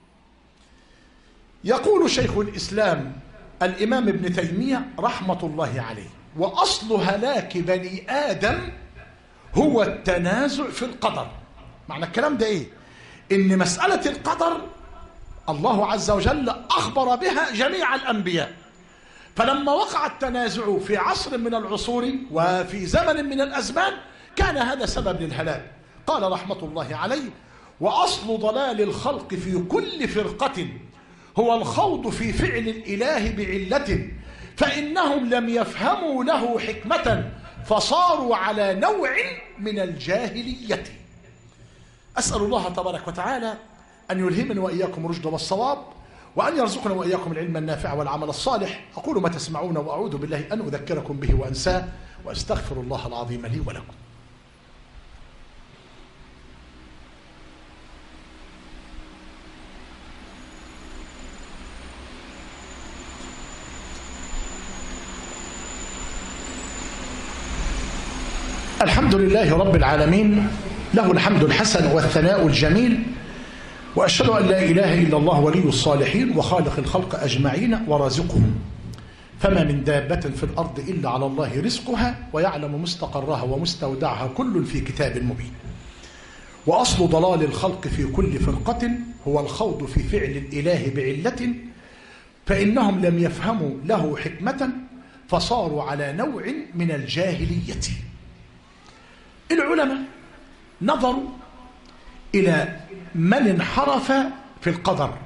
يقول شيخ الإسلام الإمام ابن تيمية رحمة الله عليه: وأصل هلاك بني آدم هو التنازع في القدر. معنى الكلام ده إيه؟ إن مسألة القدر الله عز وجل أخبر بها جميع الأنبياء، فلما وقع التنازع في عصر من العصور وفي زمن من الأزمان كان هذا سبب للهلاك. قال رحمة الله عليه: وأصل ضلال الخلق في كل فرقة هو الخوض في فعل الإله بعلة، فإنهم لم يفهموا له حكمة فصاروا على نوع من الجاهلية. أسأل الله تبارك وتعالى أن يلهمنا وإياكم الرشد والصواب، وأن يرزقنا وإياكم العلم النافع والعمل الصالح. أقول ما تسمعون وأعوذ بالله أن أذكركم به وأنساه، وأستغفر الله العظيم لي ولكم. الحمد لله رب العالمين، له الحمد الحسن والثناء الجميل، وأشهد أن لا إله إلا الله ولي الصالحين وخالق الخلق أجمعين ورازقهم، فما من دابة في الأرض إلا على الله رزقها ويعلم مستقرها ومستودعها كل في كتاب مبين. وأصل ضلال الخلق في كل فرقة هو الخوض في فعل الإله بعلة، فإنهم لم يفهموا له حكمة فصاروا على نوع من الجاهلية. العلماء نظروا إلى من انحرف في القدر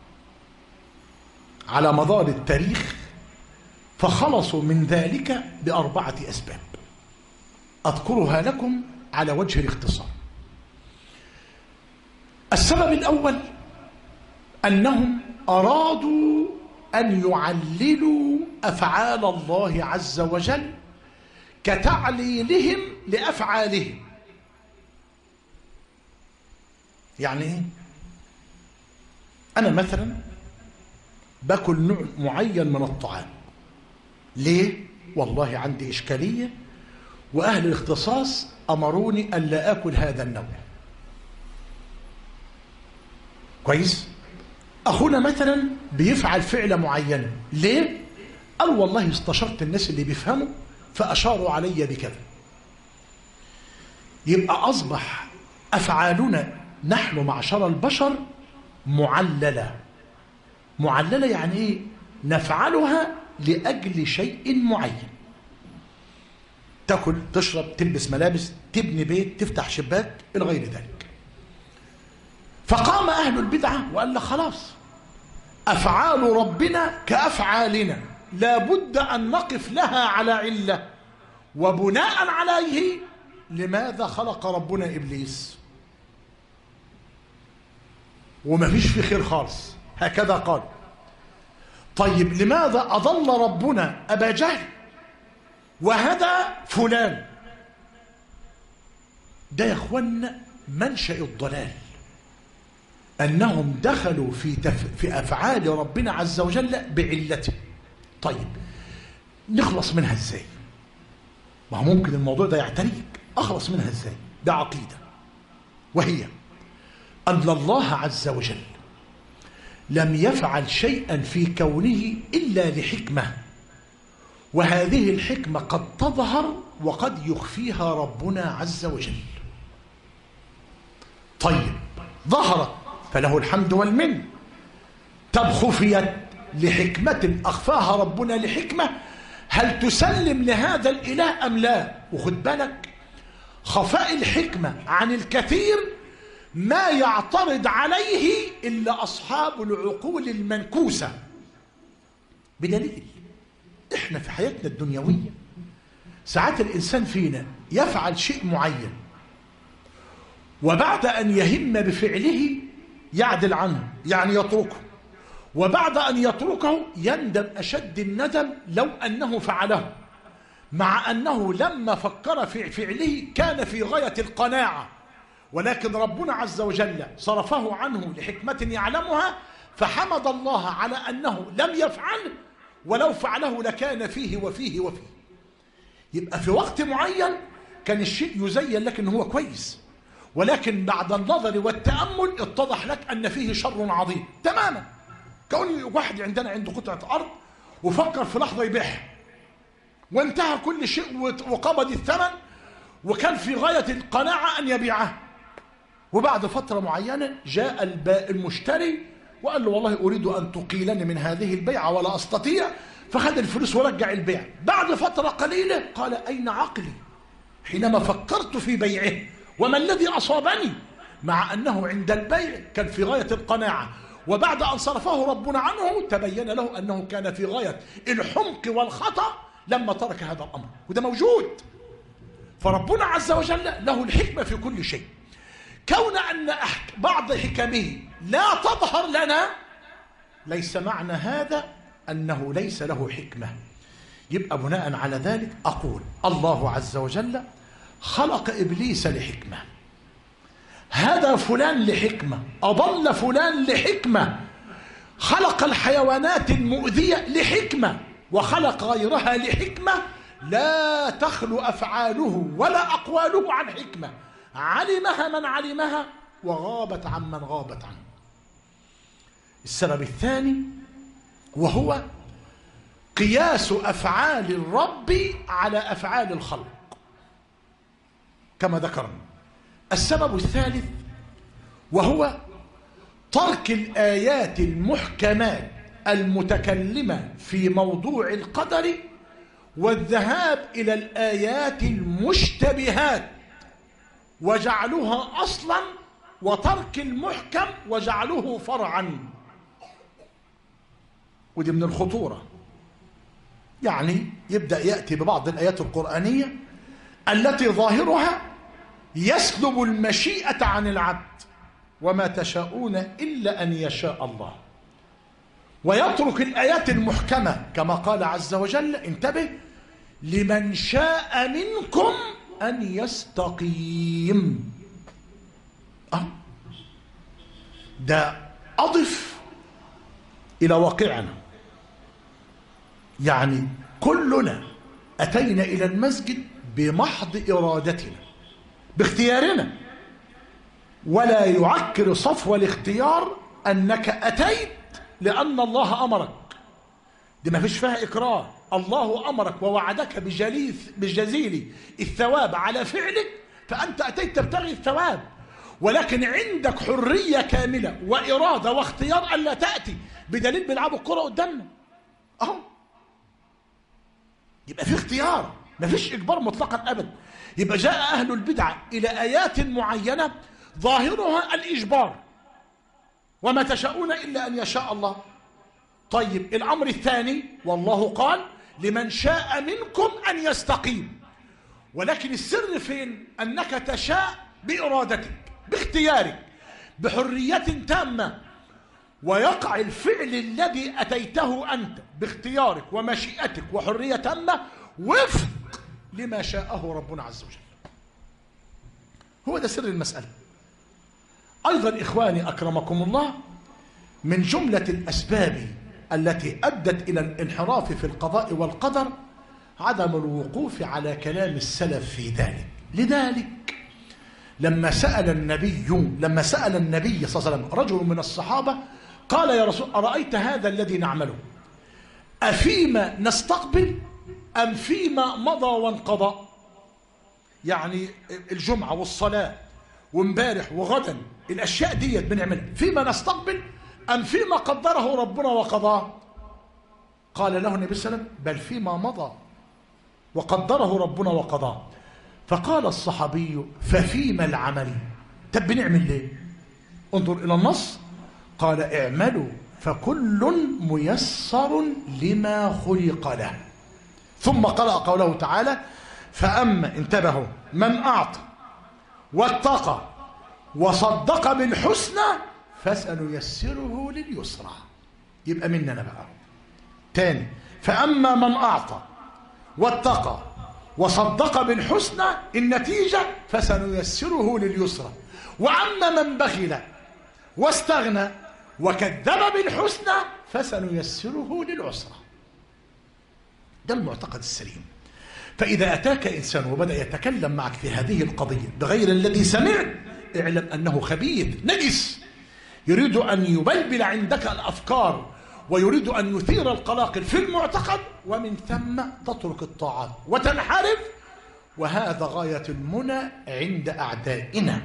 على مدار التاريخ فخلصوا من ذلك بأربعة أسباب أذكرها لكم على وجه الاختصار. السبب الأول أنهم أرادوا أن يعللوا أفعال الله عز وجل كتعليلهم لأفعالهم. يعني إيه؟ أنا مثلا باكل نوع معين من الطعام، ليه؟ والله عندي إشكالية وأهل الاختصاص أمروني ألا آكل هذا النوع. كويس؟ أخونا مثلا بيفعل فعلة معينة، ليه؟ قال والله استشرت الناس اللي بيفهموا فأشاروا علي بكذا. يبقى أصبح أفعالنا نحن معشر البشر معللة. معللة يعني إيه؟ نفعلها لأجل شيء معين. تاكل، تشرب، تلبس ملابس، تبني بيت، تفتح شباك إلى غير ذلك. فقام أهل البدعة وقال لك خلاص، أفعال ربنا كأفعالنا لا بد أن نقف لها على علة، وبناء عليه لماذا خلق ربنا إبليس؟ وما فيش في خير خالص، هكذا قال. طيب لماذا أضل ربنا أبا جهل وهدى فلان؟ ده يا اخوانا منشأ الضلال، أنهم دخلوا في أفعال ربنا عز وجل بعلته. طيب نخلص منها ازاي؟ ما هو ممكن الموضوع ده يعتريك، أخلص منها ازاي؟ ده عقيدة، وهي أن الله عز وجل لم يفعل شيئا في كونه إلا لحكمة، وهذه الحكمة قد تظهر وقد يخفيها ربنا عز وجل. طيب ظهرت فله الحمد والمن، طب خفيت لحكمة أخفاها ربنا لحكمة، هل تسلم لهذا الإله أم لا؟ وخد بالك، خفاء الحكمة عن الكثير ما يعترض عليه إلا أصحاب العقول المنكوسة، بدليل إحنا في حياتنا الدنيوية ساعات الإنسان فينا يفعل شيء معين، وبعد أن يهم بفعله يعدل عنه، يعني يتركه، وبعد أن يتركه يندم أشد الندم لو أنه فعله، مع أنه لما فكر في فعله كان في غاية القناعة، ولكن ربنا عز وجل صرفه عنه لحكمة يعلمها، فحمد الله على أنه لم يفعله، ولو فعله لكان فيه وفيه وفيه. يبقى في وقت معين كان الشيء يزين لك أنه هو كويس، ولكن بعد النظر والتأمل اتضح لك أن فيه شر عظيم تماما. كون واحد عندنا عنده قطعة أرض وفكر في لحظة يبيعها، وانتهى كل شيء وقبض الثمن، وكان في غاية القناعة أن يبيعها، وبعد فترة معينة جاء المشتري وقال له والله أريد أن تقيلني من هذه البيعة ولا أستطيع، فخذ الفلوس ورجع البيع. بعد فترة قليلة قال أين عقلي حينما فكرت في بيعه، وما الذي أصابني؟ مع أنه عند البيع كان في غاية القناعة، وبعد أن صرفه ربنا عنه تبين له أنه كان في غاية الحمق والخطأ لما ترك هذا الأمر، وده موجود. فربنا عز وجل له الحكمة في كل شيء. كون أن بعض حكمه لا تظهر لنا ليس معنى هذا أنه ليس له حكمة. يبقى بناء على ذلك أقول الله عز وجل خلق إبليس لحكمة، هدى فلان لحكمة، أضل فلان لحكمة، خلق الحيوانات المؤذية لحكمة، وخلق غيرها لحكمة لا تخلو أفعاله ولا أقواله عن حكمة، علمها من علمها وغابت عن من غابت عنه. السبب الثاني وهو قياس أفعال الرب على أفعال الخلق كما ذكرنا. السبب الثالث وهو ترك الآيات المحكمات المتكلمة في موضوع القدر والذهاب إلى الآيات المشتبهات وجعلها أصلا، وترك المحكم وجعله فرعا. ودي من الخطورة. يعني يبدأ يأتي ببعض الآيات القرآنية التي ظاهرها يسلب المشيئة عن العبد، وما تشاءون إلا أن يشاء الله، ويترك الآيات المحكمة كما قال عز وجل انتبه لمن شاء منكم أن يستقيم. ده أضف إلى واقعنا، يعني كلنا أتينا إلى المسجد بمحض إرادتنا باختيارنا، ولا يعكر صفو الاختيار أنك أتيت لأن الله أمرك، دي ما فيش فيها إكراه. الله أمرك ووعدك بجزيل الثواب على فعلك، فأنت أتيت تبتغي الثواب، ولكن عندك حرية كاملة وإرادة واختيار ألا تأتي، بدليل بيلعبوا الكرة قدامنا أهو، يبقى في اختيار. مفيش إجبار مطلقا أبدا. يبقى جاء أهل البدعة إلى آيات معينة ظاهرها الإجبار، وما تشاءون إلا أن يشاء الله. طيب الأمر الثاني، والله قال لمن شاء منكم أن يستقيم، ولكن السر فين؟ أنك تشاء بإرادتك باختيارك بحرية تامة، ويقع الفعل الذي أتيته أنت باختيارك ومشيئتك وحرية تامة وفق لما شاءه ربنا عز وجل. هو ده سر المسألة. أيضا إخواني أكرمكم الله، من جملة الأسباب التي أدت إلى الانحراف في القضاء والقدر عدم الوقوف على كلام السلف في ذلك. لذلك لما سأل النبي صلى الله عليه وسلم رجل من الصحابة قال: يا رسول، أرأيت هذا الذي نعمله أفيما نستقبل أم فيما مضى وانقضى؟ يعني الجمعة والصلاة وامبارح وغدا، الأشياء دي بنعملها فيما نستقبل أم فيما قدره ربنا وقضاه؟ قال له النبي صلى الله عليه وسلم: بل فيما مضى وقدره ربنا وقضاه. فقال الصحابي: ففيما العمل؟ طب بنعمل ليه؟ انظر إلى النص، قال: اعملوا فكل ميسر لما خلق له. ثم قرأ قوله تعالى: فأما، انتبهوا، من أعطى واتقى وصدق بالحسنى فسنيسره لليسرى. يبقى مننا بقى تاني: فأما من أعطى واتقى وصدق بالحسنى، النتيجة فسنيسره لليسرى. وأما من بخل واستغنى وكذب بالحسنى فسنيسره للعسرى. ده المعتقد السليم. فإذا أتاك إنسان وبدأ يتكلم معك في هذه القضية بغير الذي سمعت، اعلم أنه خبيث نجس، يريد أن يبلبل عندك الأفكار ويريد أن يثير القلاقل في المعتقد، ومن ثم تترك الطاعات وتنحرف، وهذا غاية المنى عند أعدائنا.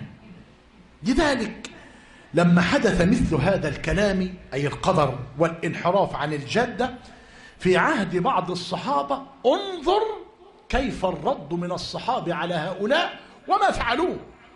لذلك لما حدث مثل هذا الكلام، أي القدر والانحراف عن الجادة في عهد بعض الصحابة، انظر كيف الرد من الصحابة على هؤلاء وما فعلوه.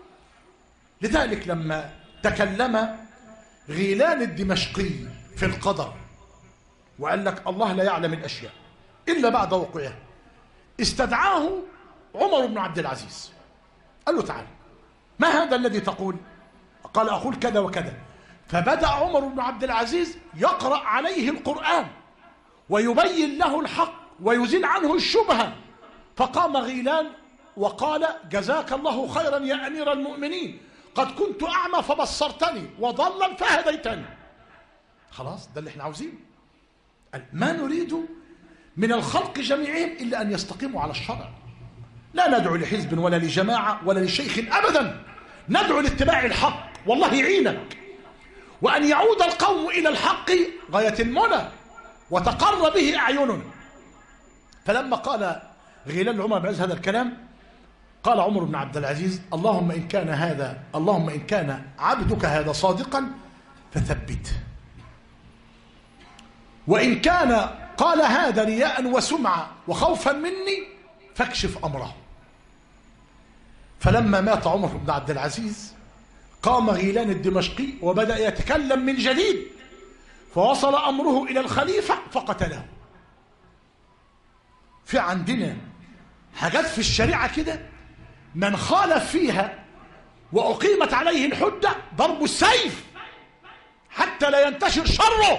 لذلك لما تكلم غيلان الدمشقي في القدر وقال لك الله لا يعلم الأشياء إلا بعد وقوعها، استدعاه عمر بن عبد العزيز، قال له: تعال، ما هذا الذي تقول؟ قال: أقول كذا وكذا. فبدأ عمر بن عبد العزيز يقرأ عليه القرآن ويبين له الحق ويزيل عنه الشبهة. فقام غيلان وقال: جزاك الله خيرا يا أمير المؤمنين، قد كنت أعمى فبصرتني وضلا فهديتني. خلاص، ده اللي احنا عاوزينه. ما نريد من الخلق جميعهم إلا أن يستقيموا على الشرع. لا ندعو لحزب ولا لجماعة ولا لشيخ أبدا، ندعو لاتباع الحق، والله يعينك. وأن يعود القوم إلى الحق غاية المنى وتقر به أعيننا. فلما قال غيلان عمر بن هذا الكلام، قال عمر بن عبد العزيز: اللهم إن كان عبدك هذا صادقا فثبته، وإن كان قال هذا رياء وسمعة وخوفا مني فاكشف أمره. فلما مات عمر بن عبد العزيز قام غيلان الدمشقي وبدأ يتكلم من جديد، فوصل أمره إلى الخليفة فقتله. في عندنا حاجات في الشريعة كده من خالف فيها وأقيمت عليه الحجة ضرب السيف حتى لا ينتشر شره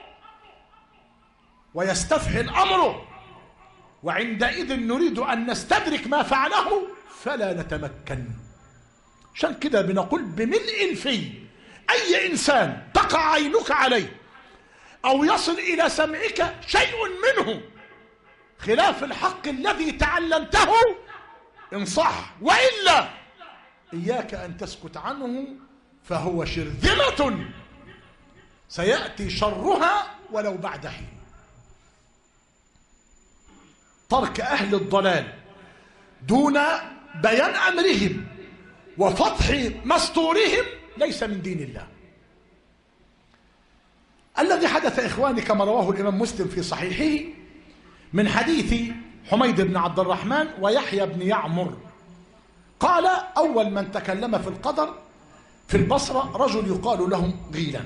ويستفحل أمره، وعندئذ نريد أن نستدرك ما فعله فلا نتمكن. عشان كده بنقول بملء الفي: أي إنسان تقع عينك عليه أو يصل إلى سمعك شيء منه خلاف الحق الذي تعلمته انصح، وإلا إياك أن تسكت عنه، فهو شرذمة سيأتي شرها ولو بعد حين. ترك أهل الضلال دون بيان أمرهم وفتح مستورهم ليس من دين الله. الذي حدث إخواني كما رواه الإمام مسلم في صحيحه من حديث حميد بن عبد الرحمن ويحيى بن يعمر. قال أول من تكلم في القدر في البصرة رجل يقال له غيلان.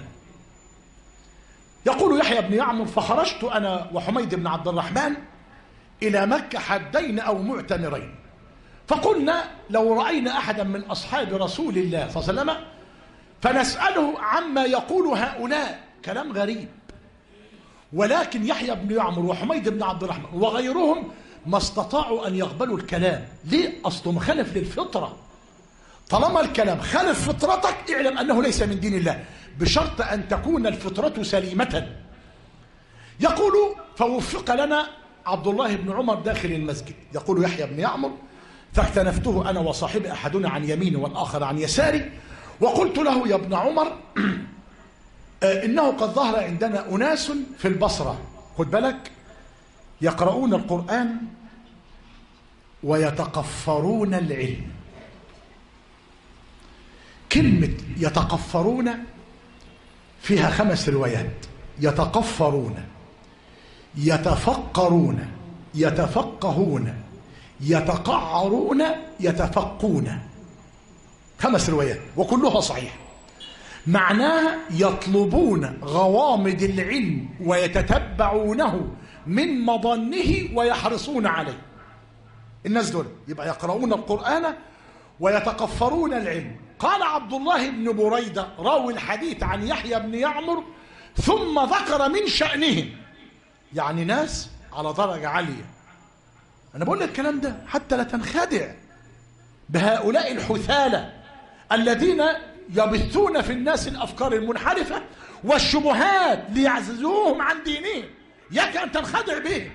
يقول يحيى بن يعمر: فخرجت أنا وحميد بن عبد الرحمن إلى مكة حجين أو معتمرين، فقلنا لو رأينا أحدا من أصحاب رسول الله صلى الله عليه وسلم فنسأله عما يقول هؤلاء. كلام غريب. ولكن يحيى بن يعمر وحميد بن عبد الرحمن وغيرهم ما استطاعوا أن يقبلوا الكلام. ليه؟ أصله مخالف للفطرة. طالما الكلام خالف فطرتك اعلم أنه ليس من دين الله، بشرط أن تكون الفطرة سليمة. يقول: فوفق لنا عبد الله بن عمر داخل المسجد. يقول يحيى بن يعمر: فاكتنفته أنا وصاحبي، أحدنا عن يميني والآخر عن يساري، وقلت له: يا ابن عمر، إنه قد ظهر عندنا أناس في البصرة، خد بالك، يقرؤون القرآن ويتقفرون العلم. كلمة يتقفرون فيها 5 روايات: يتقفرون، يتفقرون، يتفقهون، يتقعرون، يتفقون. 5 روايات وكلها صحيح. معناها يطلبون غوامض العلم ويتتبعونه من مظنه ويحرصون عليه. الناس دول يبقى يقرؤون القرآن ويتقفرون العلم. قال عبد الله بن بريدة راوي الحديث عن يحيى بن يعمر: ثم ذكر من شأنهم، يعني ناس على درجة عالية. أنا بقول لك الكلام ده حتى لا تنخدع بهؤلاء الحثالة الذين يبثون في الناس الأفكار المنحرفة والشبهات ليعززوهم عن دينهم. يك أن تنخدع بهم.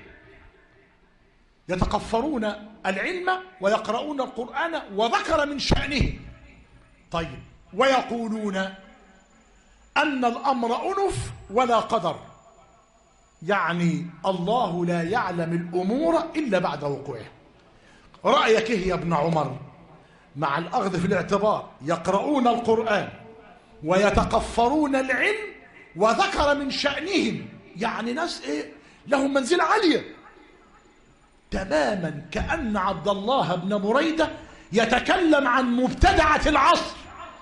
يتقفرون العلم ويقرؤون القرآن وذكر من شأنهم. طيب، ويقولون أن الأمر أنف ولا قدر، يعني الله لا يعلم الأمور إلا بعد وقوعها. رأيك إيه يا ابن عمر؟ مع الأخذ في الاعتبار يقرؤون القرآن ويتقفرون العلم وذكر من شأنهم، يعني ناس إيه؟ لهم منزلة عالية تماما، كأن عبد الله بن بريدة يتكلم عن مبتدعة العصر.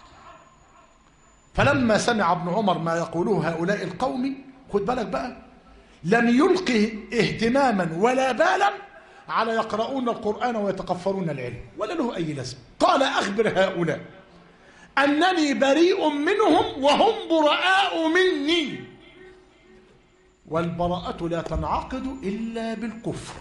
فلما سمع ابن عمر ما يقوله هؤلاء القوم، خد بالك بقى، لم يلقه اهتماما ولا بالا على يقرؤون القرآن ويتقفرون العلم، ولا له أي لازمة. قال: أخبر هؤلاء أنني بريء منهم وهم براء مني، والبراءة لا تنعقد إلا بالكفر.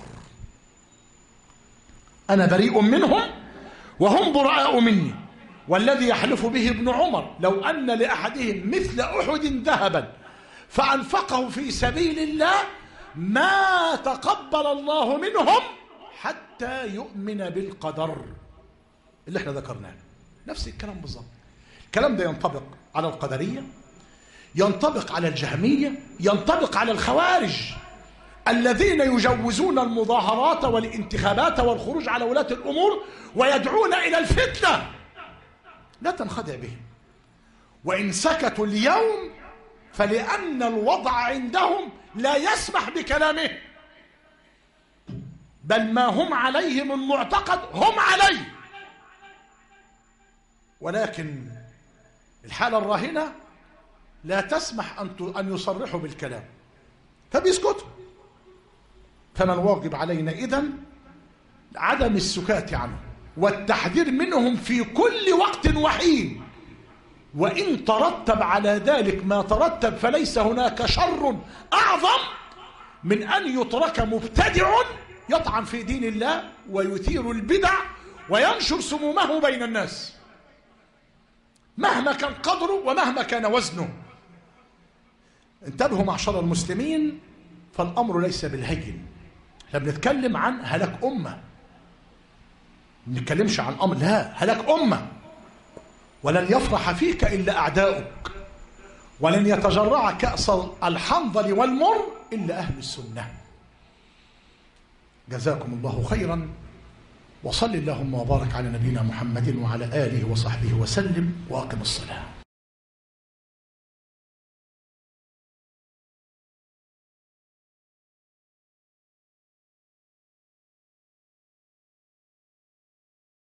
أنا بريء منهم وهم براء مني، والذي يحلف به ابن عمر لو أن لأحدهم مثل أحد ذهبا فأنفقه في سبيل الله ما تقبل الله منهم حتى يؤمن بالقدر اللي احنا ذكرناه. نفس الكلام بالظبط. الكلام ده ينطبق على القدرية، ينطبق على الجهمية، ينطبق على الخوارج الذين يجوزون المظاهرات والانتخابات والخروج على ولاة الأمور ويدعون إلى الفتنة. لا تنخدع بهم. وإن سكتوا اليوم فلأن الوضع عندهم لا يسمح بكلامه، بل ما هم عليه من معتقد هم عليه، ولكن الحالة الراهنة لا تسمح أن يصرحوا بالكلام فبيسكتوا. فما الواجب علينا إذن؟ عدم السكات عنهم والتحذير منهم في كل وقت وحين. وإن ترتب على ذلك ما ترتب فليس هناك شر أعظم من أن يترك مبتدع يطعن في دين الله ويثير البدع وينشر سمومه بين الناس مهما كان قدره ومهما كان وزنه. انتبهوا معشر المسلمين، فالأمر ليس بالهين. احنا بنتكلم عن هلاك أمة، ما بنتكلمش عن أمر، لا، هلاك أمة. ولن يفرح فيك إلا أعداؤك، ولن يتجرع كأس الحنظل والمر إلا أهل السنة. جزاكم الله خيرا، وصل اللهم وبارك على نبينا محمد وعلى آله وصحبه وسلم، وأقم الصلاة.